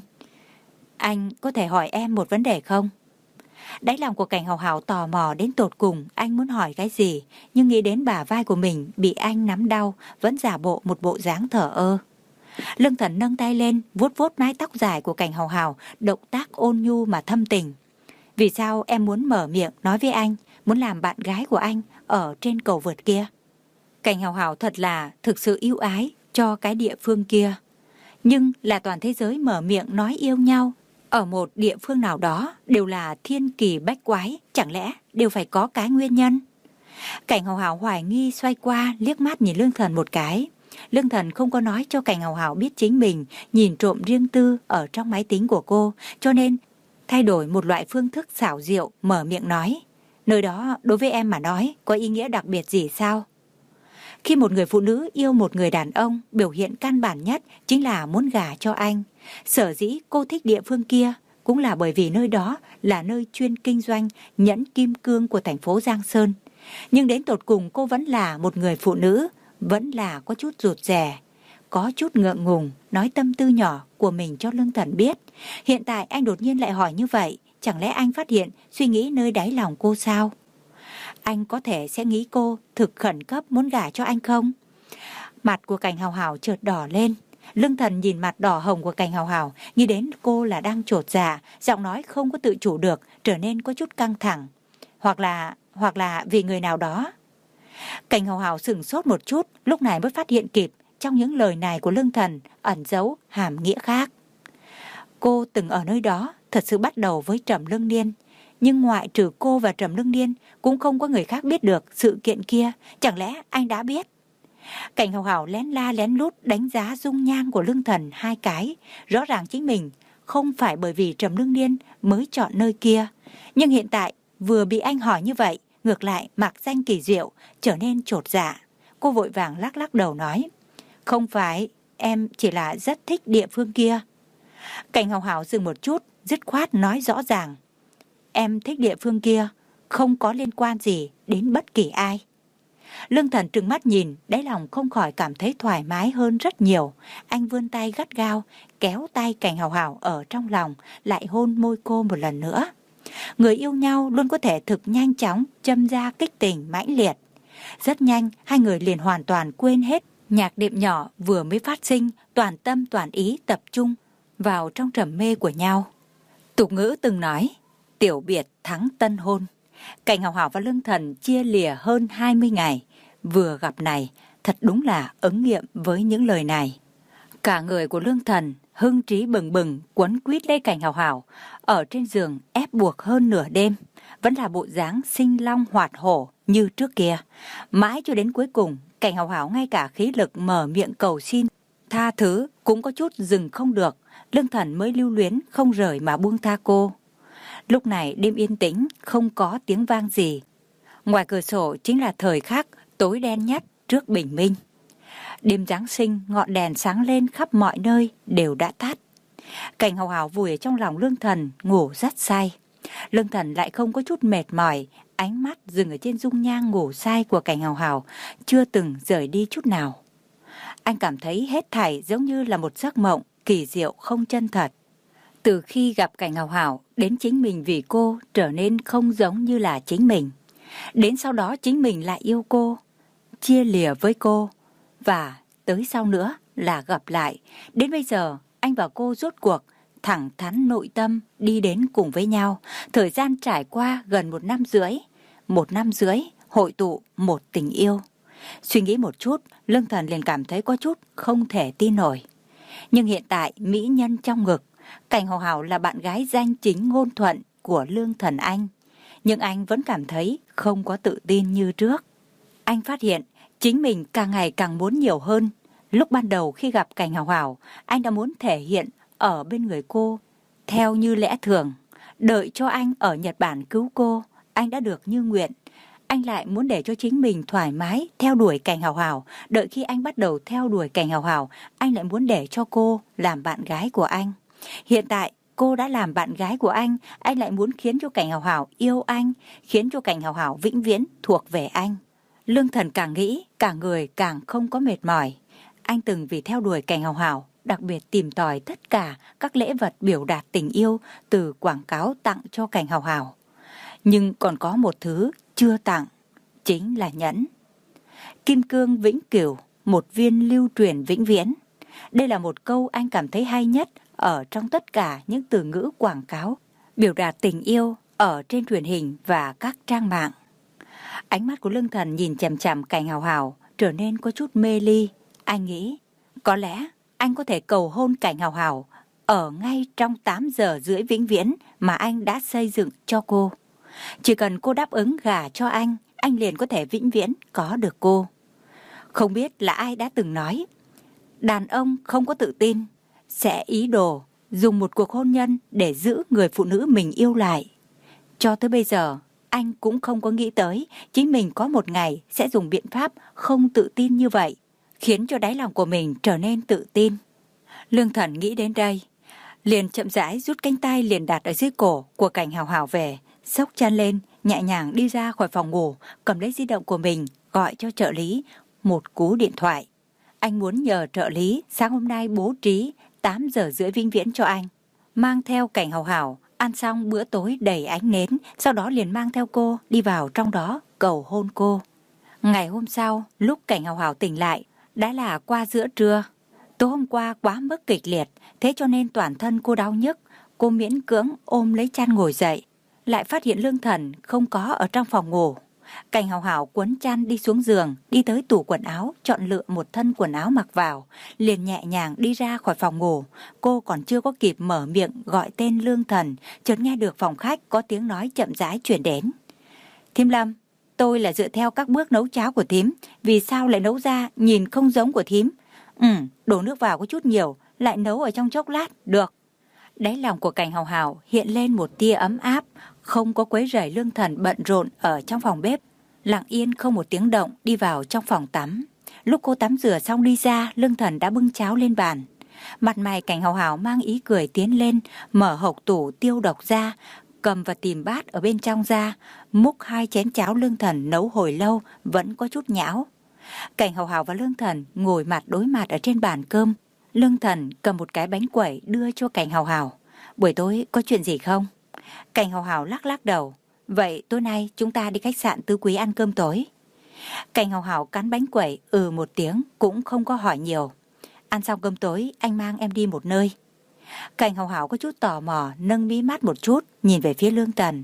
Anh có thể hỏi em một vấn đề không? Đáy lòng của Cảnh Hào Hào tò mò đến tột cùng anh muốn hỏi cái gì, nhưng nghĩ đến bả vai của mình bị anh nắm đau, vẫn giả bộ một bộ dáng thờ ơ. Lương Thần nâng tay lên, vuốt vuốt mái tóc dài của Cảnh Hào Hào, động tác ôn nhu mà thâm tình. Vì sao em muốn mở miệng nói với anh, muốn làm bạn gái của anh ở trên cầu vượt kia? Cảnh Hào Hào thật là thực sự yêu ái cho cái địa phương kia. Nhưng là toàn thế giới mở miệng nói yêu nhau, ở một địa phương nào đó đều là thiên kỳ bách quái, chẳng lẽ đều phải có cái nguyên nhân? Cảnh Hào Hào hoài nghi xoay qua liếc mắt nhìn Lương Thần một cái. Lương Thần không có nói cho Cảnh Hào Hào biết chính mình nhìn trộm riêng tư ở trong máy tính của cô, cho nên thay đổi một loại phương thức xảo diệu mở miệng nói. Nơi đó đối với em mà nói có ý nghĩa đặc biệt gì sao? Khi một người phụ nữ yêu một người đàn ông, biểu hiện căn bản nhất chính là muốn gả cho anh. Sở dĩ cô thích địa phương kia cũng là bởi vì nơi đó là nơi chuyên kinh doanh nhẫn kim cương của thành phố Giang Sơn. Nhưng đến tột cùng cô vẫn là một người phụ nữ, vẫn là có chút rụt rè, có chút ngượng ngùng nói tâm tư nhỏ của mình cho Lương Thần biết. Hiện tại anh đột nhiên lại hỏi như vậy, chẳng lẽ anh phát hiện suy nghĩ nơi đáy lòng cô sao? Anh có thể sẽ nghĩ cô thực khẩn cấp muốn gả cho anh không? Mặt của Cảnh Hào Hào chợt đỏ lên. Lương Thần nhìn mặt đỏ hồng của Cảnh Hào Hào, nghĩ đến cô là đang chột dạ, giọng nói không có tự chủ được, trở nên có chút căng thẳng. Hoặc là, hoặc là vì người nào đó. Cảnh Hào Hào sửng sốt một chút, lúc này mới phát hiện kịp trong những lời này của Lương Thần ẩn giấu hàm nghĩa khác. Cô từng ở nơi đó, thật sự bắt đầu với Trầm Lương Niên. Nhưng ngoại trừ cô và Trầm Lương Niên cũng không có người khác biết được sự kiện kia. Chẳng lẽ anh đã biết? Cảnh Hào Hào lén la lén lút đánh giá dung nhan của Lương Thần hai cái. Rõ ràng chính mình không phải bởi vì Trầm Lương Niên mới chọn nơi kia. Nhưng hiện tại vừa bị anh hỏi như vậy, ngược lại mặc danh kỳ diệu, trở nên chột dạ. Cô vội vàng lắc lắc đầu nói. Không phải, em chỉ là rất thích địa phương kia. Cảnh Hào Hào dừng một chút, dứt khoát nói rõ ràng. Em thích địa phương kia, không có liên quan gì đến bất kỳ ai. Lương Thần trừng mắt nhìn, đáy lòng không khỏi cảm thấy thoải mái hơn rất nhiều. Anh vươn tay gắt gao, kéo tay Cảnh Hào Hào ở trong lòng, lại hôn môi cô một lần nữa. Người yêu nhau luôn có thể thực nhanh chóng châm ra kích tình mãnh liệt. Rất nhanh, hai người liền hoàn toàn quên hết nhạc đệm nhỏ vừa mới phát sinh, toàn tâm toàn ý tập trung vào trong trầm mê của nhau. Tục ngữ từng nói, tiểu biệt thắng tân hôn. Cảnh Hào Hào và Lương Thần chia lìa hơn hai mươi ngày. Vừa gặp này, thật đúng là ứng nghiệm với những lời này. Cả người của Lương Thần hưng trí bừng bừng quấn quýt lấy Cảnh Hào Hào, ở trên giường ép buộc hơn nửa đêm, vẫn là bộ dáng sinh long hoạt hổ như trước kia. Mãi cho đến cuối cùng, Cảnh Hào Hào ngay cả khí lực mở miệng cầu xin tha thứ cũng có chút dừng không được. Lương Thần mới lưu luyến không rời mà buông tha cô. Lúc này đêm yên tĩnh, không có tiếng vang gì. Ngoài cửa sổ chính là thời khắc tối đen nhất trước bình minh. Đêm Giáng sinh, ngọn đèn sáng lên khắp mọi nơi đều đã tắt. Cảnh Hào Hào vùi ở trong lòng Lương Thần ngủ rất say. Lương Thần lại không có chút mệt mỏi, ánh mắt dừng ở trên dung nhan ngủ say của Cảnh Hào Hào, chưa từng rời đi chút nào. Anh cảm thấy hết thảy giống như là một giấc mộng kỳ diệu không chân thật. Từ khi gặp Cảnh Hào Hào, đến chính mình vì cô trở nên không giống như là chính mình. Đến sau đó chính mình lại yêu cô, chia lìa với cô, và tới sau nữa là gặp lại. Đến bây giờ, anh và cô rốt cuộc thẳng thắn nội tâm đi đến cùng với nhau. Thời gian trải qua gần một năm rưỡi. Một năm rưỡi hội tụ một tình yêu. Suy nghĩ một chút, Lương Thần liền cảm thấy có chút không thể tin nổi. Nhưng hiện tại mỹ nhân trong ngực, Cảnh Hào Hào là bạn gái danh chính ngôn thuận của Lương Thần anh. Nhưng anh vẫn cảm thấy không có tự tin như trước. Anh phát hiện chính mình càng ngày càng muốn nhiều hơn. Lúc ban đầu khi gặp Cảnh Hào Hào, anh đã muốn thể hiện ở bên người cô theo như lẽ thường. Đợi cho anh ở Nhật Bản cứu cô, anh đã được như nguyện. Anh lại muốn để cho chính mình thoải mái theo đuổi Cảnh Hào Hào. Đợi khi anh bắt đầu theo đuổi Cảnh Hào Hào, anh lại muốn để cho cô làm bạn gái của anh. Hiện tại cô đã làm bạn gái của anh, anh lại muốn khiến cho Cảnh Hào Hào yêu anh, khiến cho Cảnh Hào Hào vĩnh viễn thuộc về anh. Lương Thần càng nghĩ, cả người càng không có mệt mỏi. Anh từng vì theo đuổi Cảnh Hào Hào, đặc biệt tìm tòi tất cả các lễ vật biểu đạt tình yêu từ quảng cáo tặng cho Cảnh Hào Hào. Nhưng còn có một thứ chưa tặng, chính là nhẫn. Kim cương vĩnh cửu, một viên lưu truyền vĩnh viễn. Đây là một câu anh cảm thấy hay nhất ở trong tất cả những từ ngữ quảng cáo biểu đạt tình yêu ở trên truyền hình và các trang mạng. Ánh mắt của Lương Thần nhìn chằm chằm Cảnh Hào Hào trở nên có chút mê ly. Anh nghĩ, có lẽ anh có thể cầu hôn Cảnh Hào Hào ở ngay trong tám giờ rưỡi vĩnh viễn mà anh đã xây dựng cho cô. Chỉ cần cô đáp ứng gả cho anh, anh liền có thể vĩnh viễn có được cô. Không biết là ai đã từng nói, đàn ông không có tự tin sẽ ý đồ dùng một cuộc hôn nhân để giữ người phụ nữ mình yêu lại. Cho tới bây giờ, anh cũng không có nghĩ tới chính mình có một ngày sẽ dùng biện pháp không tự tin như vậy, khiến cho đáy lòng của mình trở nên tự tin. Lương Thần nghĩ đến đây, liền chậm rãi rút cánh tay liền đặt ở dưới cổ của Cảnh Hào Hào về, xốc chân lên, nhẹ nhàng đi ra khỏi phòng ngủ, cầm lấy di động của mình, gọi cho trợ lý một cú điện thoại. Anh muốn nhờ trợ lý sáng hôm nay bố trí tám giờ rưỡi vĩnh viễn cho anh, mang theo Cảnh Hào Hào ăn xong bữa tối đầy ánh nến, sau đó liền mang theo cô đi vào trong đó cầu hôn cô. Ngày hôm sau, lúc Cảnh Hào Hào tỉnh lại, đã là qua giữa trưa. Tối hôm qua quá mức kịch liệt, thế cho nên toàn thân cô đau nhức. Cô miễn cưỡng ôm lấy chăn ngồi dậy, lại phát hiện Lương Thần không có ở trong phòng ngủ. Cảnh Hào Hào cuốn chăn đi xuống giường, đi tới tủ quần áo, chọn lựa một thân quần áo mặc vào, liền nhẹ nhàng đi ra khỏi phòng ngủ. Cô còn chưa có kịp mở miệng gọi tên Lương Thần, chợt nghe được phòng khách có tiếng nói chậm rãi chuyển đến. Thím Lâm, tôi là dựa theo các bước nấu cháo của thím, vì sao lại nấu ra nhìn không giống của thím? Ừ, đổ nước vào có chút nhiều, lại nấu ở trong chốc lát, được. Đáy lòng của Cảnh Hào Hào hiện lên một tia ấm áp, không có quấy rầy Lương Thần bận rộn ở trong phòng bếp, lặng yên không một tiếng động đi vào trong phòng tắm. Lúc cô tắm rửa xong đi ra, Lương Thần đã bưng cháo lên bàn. Mặt mày Cảnh Hào Hào mang ý cười tiến lên, mở hộc tủ tiêu độc ra, cầm và tìm bát ở bên trong ra, múc hai chén cháo Lương Thần nấu hồi lâu vẫn có chút nhão. Cảnh Hào Hào và Lương Thần ngồi mặt đối mặt ở trên bàn cơm. Lương Thần cầm một cái bánh quẩy đưa cho Cảnh Hào Hào. Buổi tối có chuyện gì không? Cảnh Hào Hào lắc lắc đầu. Vậy tối nay chúng ta đi khách sạn Tứ Quý ăn cơm tối. Cảnh Hào Hào cắn bánh quẩy ừ một tiếng, cũng không có hỏi nhiều. Ăn xong cơm tối anh mang em đi một nơi. Cảnh Hào Hào có chút tò mò, nâng mí mắt một chút, nhìn về phía Lương Thần.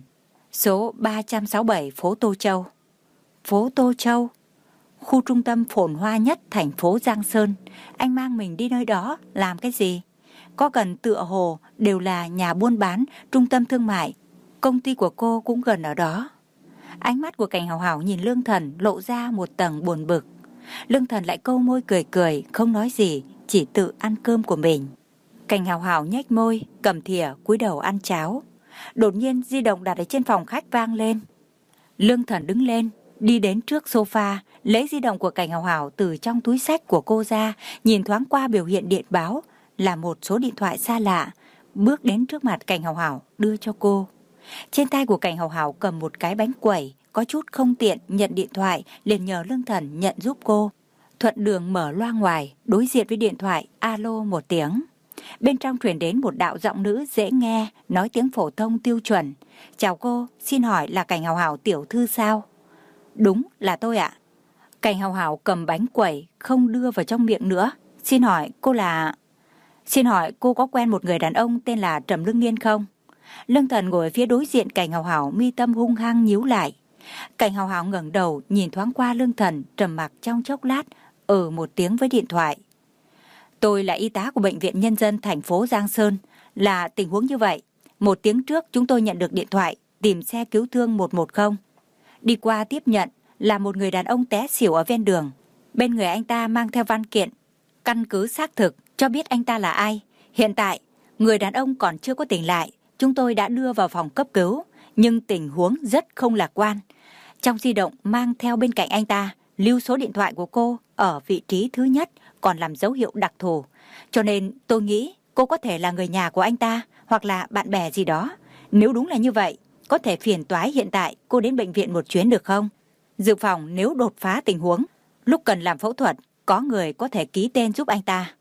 Số ba trăm sáu mươi bảy phố Tô Châu. Phố Tô Châu, khu trung tâm phồn hoa nhất thành phố Giang Sơn. Anh mang mình đi nơi đó làm cái gì? Có gần tựa hồ đều là nhà buôn bán, trung tâm thương mại. Công ty của cô cũng gần ở đó. Ánh mắt của Cảnh Hào Hào nhìn Lương Thần lộ ra một tầng buồn bực. Lương Thần lại câu môi cười cười, không nói gì, chỉ tự ăn cơm của mình. Cảnh Hào Hào nhếch môi, cầm thìa cúi đầu ăn cháo. Đột nhiên di động đặt ở trên phòng khách vang lên. Lương Thần đứng lên, đi đến trước sofa, lấy di động của Cảnh Hào Hào từ trong túi xách của cô ra, nhìn thoáng qua biểu hiện điện báo là một số điện thoại xa lạ, bước đến trước mặt Cảnh Hào Hào đưa cho cô. Trên tay của Cảnh Hào Hào cầm một cái bánh quẩy, có chút không tiện nhận điện thoại, liền nhờ Lương Thần nhận giúp cô. Thuận đường mở loa ngoài, đối diện với điện thoại, alo một tiếng. Bên trong truyền đến một đạo giọng nữ dễ nghe, nói tiếng phổ thông tiêu chuẩn. Chào cô, xin hỏi là Cảnh Hào Hào tiểu thư sao? Đúng là tôi ạ. Cảnh Hào Hào cầm bánh quẩy, không đưa vào trong miệng nữa. Xin hỏi cô là... Xin hỏi cô có quen một người đàn ông tên là Trầm Lương Niên không? Lương Thần ngồi phía đối diện Cảnh Hào Hào, mi tâm hung hăng nhíu lại. Cảnh Hào Hào ngẩng đầu nhìn thoáng qua Lương Thần, trầm mặc trong chốc lát, ừ một tiếng với điện thoại. Tôi là y tá của Bệnh viện Nhân dân thành phố Giang Sơn. Là tình huống như vậy. Một tiếng trước chúng tôi nhận được điện thoại tìm xe cứu thương một một không. Đi qua tiếp nhận là một người đàn ông té xỉu ở ven đường. Bên người anh ta mang theo văn kiện, căn cứ xác thực cho biết anh ta là ai. Hiện tại, người đàn ông còn chưa có tỉnh lại. Chúng tôi đã đưa vào phòng cấp cứu, nhưng tình huống rất không lạc quan. Trong di động mang theo bên cạnh anh ta, lưu số điện thoại của cô ở vị trí thứ nhất, còn làm dấu hiệu đặc thù. Cho nên tôi nghĩ cô có thể là người nhà của anh ta, hoặc là bạn bè gì đó. Nếu đúng là như vậy, có thể phiền toái hiện tại cô đến bệnh viện một chuyến được không? Dự phòng nếu đột phá tình huống, lúc cần làm phẫu thuật, có người có thể ký tên giúp anh ta.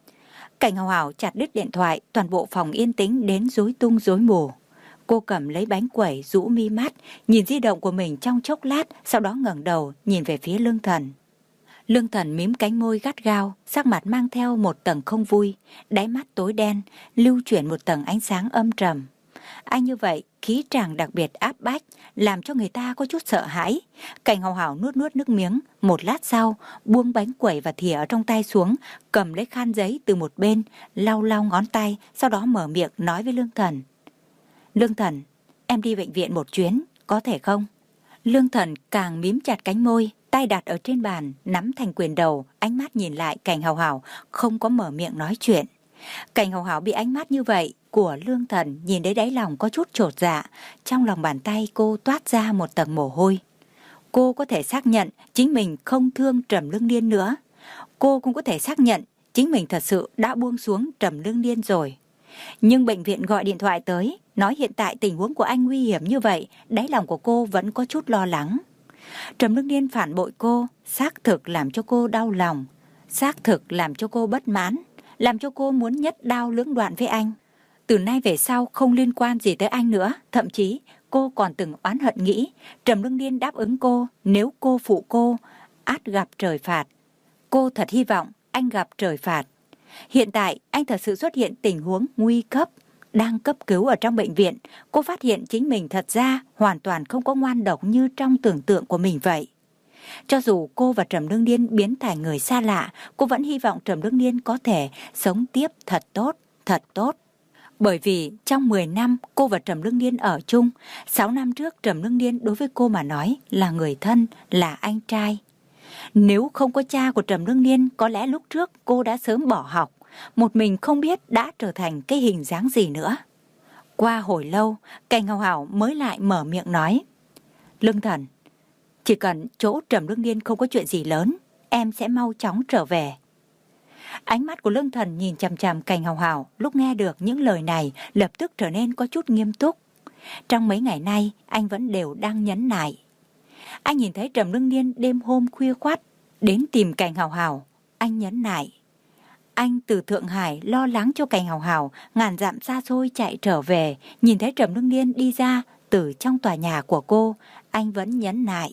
Cảnh Hào Hào chặt đứt điện thoại, toàn bộ phòng yên tĩnh đến rối tung rối mù. Cô cầm lấy bánh quẩy, rũ mi mắt, nhìn di động của mình trong chốc lát, sau đó ngẩng đầu nhìn về phía Lương Thần. Lương Thần mím cánh môi gắt gao, sắc mặt mang theo một tầng không vui, đáy mắt tối đen, lưu chuyển một tầng ánh sáng âm trầm. Anh như vậy, khí tràng đặc biệt áp bách, làm cho người ta có chút sợ hãi. Cảnh Hào Hào nuốt nuốt nước miếng, một lát sau, buông bánh quẩy và thìa ở trong tay xuống, cầm lấy khăn giấy từ một bên, lau lau ngón tay, sau đó mở miệng nói với Lương Thần. Lương Thần, em đi bệnh viện một chuyến, có thể không? Lương Thần càng mím chặt cánh môi, tay đặt ở trên bàn, nắm thành quyền đầu, ánh mắt nhìn lại Cảnh Hào Hào, không có mở miệng nói chuyện. Cảnh Hào Hào bị ánh mắt như vậy của Lương Thần nhìn đến đáy lòng có chút chột dạ, trong lòng bàn tay cô toát ra một tầng mồ hôi. Cô có thể xác nhận chính mình không thương Trầm Lương Điên nữa. Cô cũng có thể xác nhận chính mình thật sự đã buông xuống Trầm Lương Điên rồi. Nhưng bệnh viện gọi điện thoại tới, nói hiện tại tình huống của anh nguy hiểm như vậy, đáy lòng của cô vẫn có chút lo lắng. Trầm Lương Điên phản bội cô, xác thực làm cho cô đau lòng, xác thực làm cho cô bất mãn, làm cho cô muốn nhất đao lưỡng đoạn với anh. Từ nay về sau không liên quan gì tới anh nữa, thậm chí cô còn từng oán hận nghĩ Trầm Lương Điên đáp ứng cô, nếu cô phụ cô, ắt gặp trời phạt. Cô thật hy vọng anh gặp trời phạt. Hiện tại anh thật sự xuất hiện tình huống nguy cấp, đang cấp cứu ở trong bệnh viện. Cô phát hiện chính mình thật ra hoàn toàn không có ngoan độc như trong tưởng tượng của mình vậy. Cho dù cô và Trầm Lương Điên biến thành người xa lạ, cô vẫn hy vọng Trầm Lương Điên có thể sống tiếp thật tốt, thật tốt. Bởi vì trong mười năm cô và Trầm Lương Điên ở chung, sáu năm trước Trầm Lương Điên đối với cô mà nói là người thân, là anh trai. Nếu không có cha của Trầm Lương Điên, có lẽ lúc trước cô đã sớm bỏ học, một mình không biết đã trở thành cái hình dáng gì nữa. Qua hồi lâu, Cảnh Hào Hào mới lại mở miệng nói. Lương Thần, chỉ cần chỗ Trầm Lương Điên không có chuyện gì lớn, em sẽ mau chóng trở về. Ánh mắt của Lương Thần nhìn chằm chằm Cảnh Hào Hào, lúc nghe được những lời này lập tức trở nên có chút nghiêm túc. Trong mấy ngày nay, anh vẫn đều đang nhẫn nại. Anh nhìn thấy Trầm Lương Điên đêm hôm khuya khoắt đến tìm Cảnh Hào Hào, anh nhẫn nại. Anh từ Thượng Hải lo lắng cho Cảnh Hào Hào, ngàn dặm xa xôi chạy trở về, nhìn thấy Trầm Lương Điên đi ra từ trong tòa nhà của cô, anh vẫn nhẫn nại.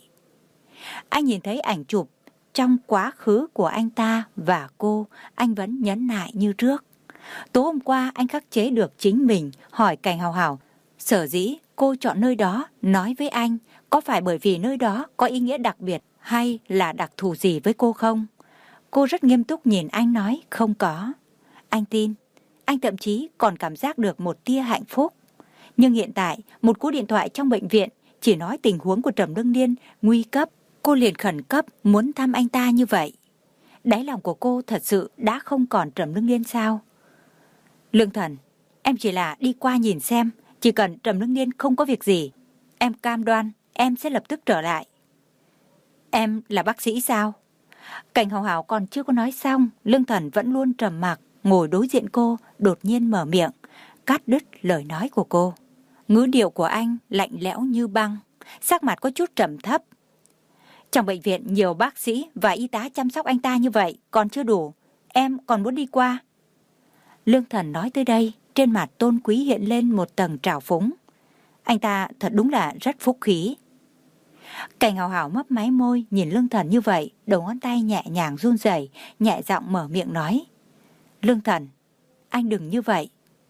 Anh nhìn thấy ảnh chụp trong quá khứ của anh ta và cô, anh vẫn nhẫn nại như trước. Tối hôm qua anh khắc chế được chính mình, hỏi Cảnh Hào Hào, sở dĩ cô chọn nơi đó nói với anh, có phải bởi vì nơi đó có ý nghĩa đặc biệt hay là đặc thù gì với cô không? Cô rất nghiêm túc nhìn anh nói, không có. Anh tin, anh thậm chí còn cảm giác được một tia hạnh phúc. Nhưng hiện tại, một cú điện thoại trong bệnh viện chỉ nói tình huống của Trầm Lương Điên nguy cấp, cô liền khẩn cấp muốn thăm anh ta như vậy. Đáy lòng của cô thật sự đã không còn Trầm Lương Điên sao? Lương Thần, em chỉ là đi qua nhìn xem, chỉ cần Trầm Lương Điên không có việc gì, em cam đoan em sẽ lập tức trở lại. Em là bác sĩ sao? Cảnh Hào Hào còn chưa có nói xong, Lương Thần vẫn luôn trầm mặc, ngồi đối diện cô, đột nhiên mở miệng, cắt đứt lời nói của cô. Ngữ điệu của anh lạnh lẽo như băng, sắc mặt có chút trầm thấp. Trong bệnh viện nhiều bác sĩ và y tá chăm sóc anh ta như vậy, còn chưa đủ, em còn muốn đi qua. Lương Thần nói tới đây, trên mặt Tôn Quý hiện lên một tầng trào phúng. Anh ta thật đúng là rất phúc khí. Cảnh Hào Hào mấp máy môi nhìn Lương Thần như vậy, đầu ngón tay nhẹ nhàng run rẩy, nhẹ giọng mở miệng nói. Lương Thần, anh đừng như vậy.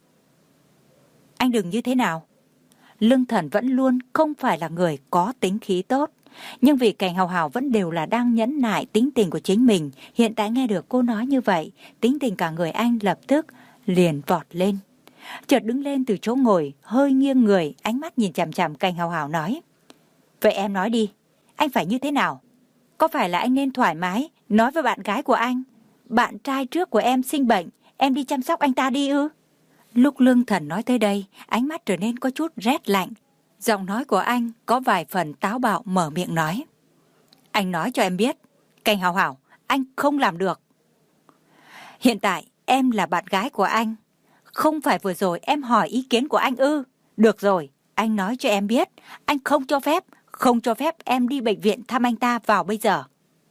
Anh đừng như thế nào? Lương Thần vẫn luôn không phải là người có tính khí tốt, nhưng vì Cảnh Hào Hào vẫn đều là đang nhẫn nại tính tình của chính mình, hiện tại nghe được cô nói như vậy, tính tình cả người anh lập tức liền vọt lên. Chợt đứng lên từ chỗ ngồi, hơi nghiêng người, ánh mắt nhìn chằm chằm Cảnh Hào Hào nói. Vậy em nói đi, anh phải như thế nào? Có phải là anh nên thoải mái nói với bạn gái của anh, bạn trai trước của em sinh bệnh, em đi chăm sóc anh ta đi ư? Lúc Lương Thần nói tới đây, ánh mắt trở nên có chút rét lạnh. Giọng nói của anh có vài phần táo bạo, mở miệng nói. Anh nói cho em biết, Cảnh Hào Hào, anh không làm được. Hiện tại em là bạn gái của anh, không phải vừa rồi em hỏi ý kiến của anh ư? Được rồi, anh nói cho em biết, anh không cho phép, không cho phép em đi bệnh viện thăm anh ta vào bây giờ.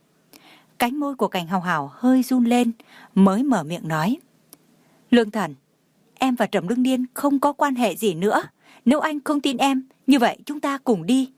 Cánh môi của Cảnh Hào Hào hơi run lên, mới mở miệng nói. Lương Thần, em và Trầm Lương Niên không có quan hệ gì nữa. Nếu anh không tin em, như vậy chúng ta cùng đi.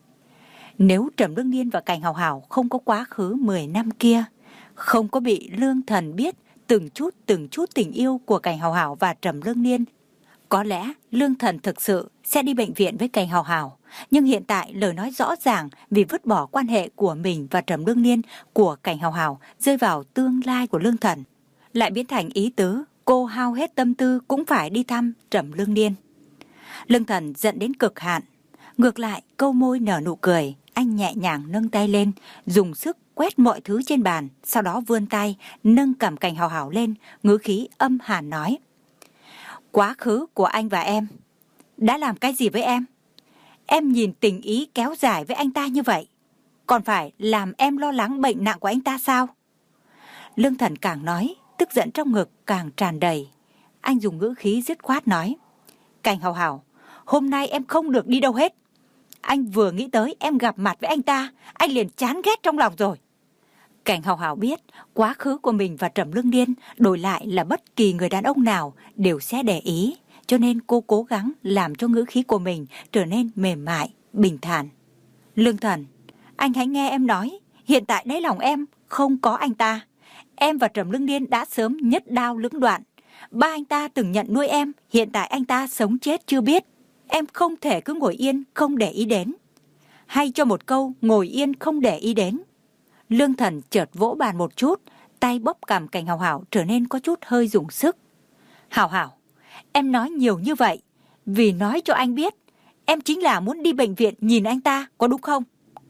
Nếu Trầm Lương Niên và Cảnh Hào Hào không có quá khứ mười năm kia, không có bị Lương Thần biết từng chút từng chút tình yêu của Cảnh Hào Hào và Trầm Lương Niên, có lẽ Lương Thần thực sự sẽ đi bệnh viện với Cảnh Hào Hào. Nhưng hiện tại lời nói rõ ràng vì vứt bỏ quan hệ của mình và Trầm Lương Niên của Cảnh Hào Hào rơi vào tương lai của Lương Thần, lại biến thành ý tứ cô hao hết tâm tư cũng phải đi thăm Trầm Lương Niên. Lương Thần giận đến cực hạn, ngược lại câu môi nở nụ cười. Anh nhẹ nhàng nâng tay lên, dùng sức quét mọi thứ trên bàn, sau đó vươn tay nâng cằm Cảnh Hào Hào lên, ngữ khí âm hàn nói. Quá khứ của anh và em đã làm cái gì với em? Em nhìn tình ý kéo dài với anh ta như vậy, còn phải làm em lo lắng bệnh nặng của anh ta sao? Lương Thần càng nói, tức giận trong ngực càng tràn đầy. Anh dùng ngữ khí dứt khoát nói. Cảnh Hào Hào, hôm nay em không được đi đâu hết. Anh vừa nghĩ tới em gặp mặt với anh ta, anh liền chán ghét trong lòng rồi. Cảnh Hào Hào biết quá khứ của mình và Trầm Lương Niên đổi lại là bất kỳ người đàn ông nào đều sẽ để ý, cho nên cô cố gắng làm cho ngữ khí của mình trở nên mềm mại, bình thản. Lương Thần, anh hãy nghe em nói, hiện tại đáy lòng em không có anh ta. Em và Trầm Lương Niên đã sớm nhất đao lưỡng đoạn. Ba anh ta từng nhận nuôi em, hiện tại anh ta sống chết chưa biết. Em không thể cứ ngồi yên không để ý đến. Hay cho một câu ngồi yên không để ý đến. Lương Thần chợt vỗ bàn một chút, tay bóp cằm Cảnh Hào Hào trở nên có chút hơi dùng sức. Hào Hào, em nói nhiều như vậy vì nói cho anh biết em chính là muốn đi bệnh viện nhìn anh ta, có đúng không?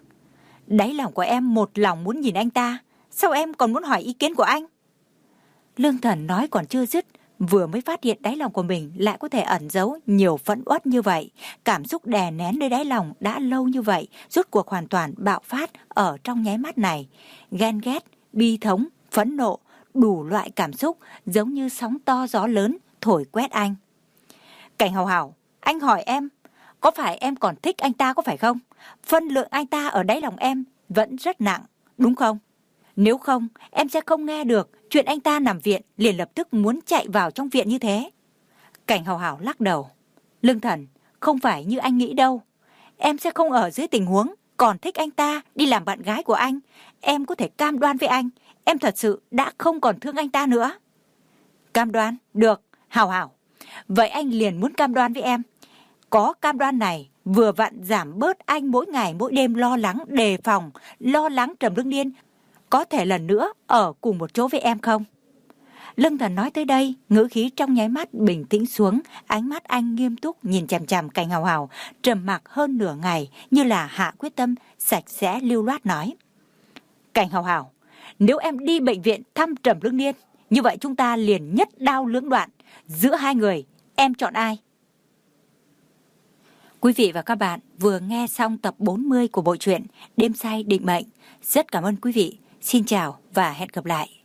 Đáy lòng của em một lòng muốn nhìn anh ta, sao em còn muốn hỏi ý kiến của anh? Lương Thần nói còn chưa dứt, vừa mới phát hiện đáy lòng của mình lại có thể ẩn giấu nhiều phẫn uất như vậy. Cảm xúc đè nén nơi đáy lòng đã lâu như vậy, rốt cuộc hoàn toàn bạo phát ở trong nháy mắt này. Ghen ghét, bi thống, phẫn nộ, đủ loại cảm xúc giống như sóng to gió lớn thổi quét anh. Cảnh Hào Hào, anh hỏi em, có phải em còn thích anh ta có phải không? Phân lượng anh ta ở đáy lòng em vẫn rất nặng, đúng không? Nếu không, em sẽ không nghe được chuyện anh ta nằm viện liền lập tức muốn chạy vào trong viện như thế. Cảnh Hào Hào lắc đầu. Lương Thần, không phải như anh nghĩ đâu. Em sẽ không ở dưới tình huống còn thích anh ta đi làm bạn gái của anh. Em có thể cam đoan với anh, em thật sự đã không còn thương anh ta nữa. Cam đoan? Được, Hào Hào. Vậy anh liền muốn cam đoan với em. Có cam đoan này vừa vặn giảm bớt anh mỗi ngày mỗi đêm lo lắng đề phòng, lo lắng Trầm Lương Niên có thể lần nữa ở cùng một chỗ với em không? Lương Thần nói tới đây, ngữ khí trong nháy mắt bình tĩnh xuống, ánh mắt anh nghiêm túc nhìn chằm chằm Cảnh Hào Hào, trầm mặc hơn nửa ngày như là hạ quyết tâm, sạch sẽ lưu loát nói. Cảnh Hào Hào, nếu em đi bệnh viện thăm Trầm Lương Niên, như vậy chúng ta liền nhất đao lưỡng đoạn. Giữa hai người, em chọn ai? Quý vị và các bạn vừa nghe xong tập bốn mươi của bộ truyện Đêm Say Định Mệnh. Rất cảm ơn quý vị. Xin chào và hẹn gặp lại.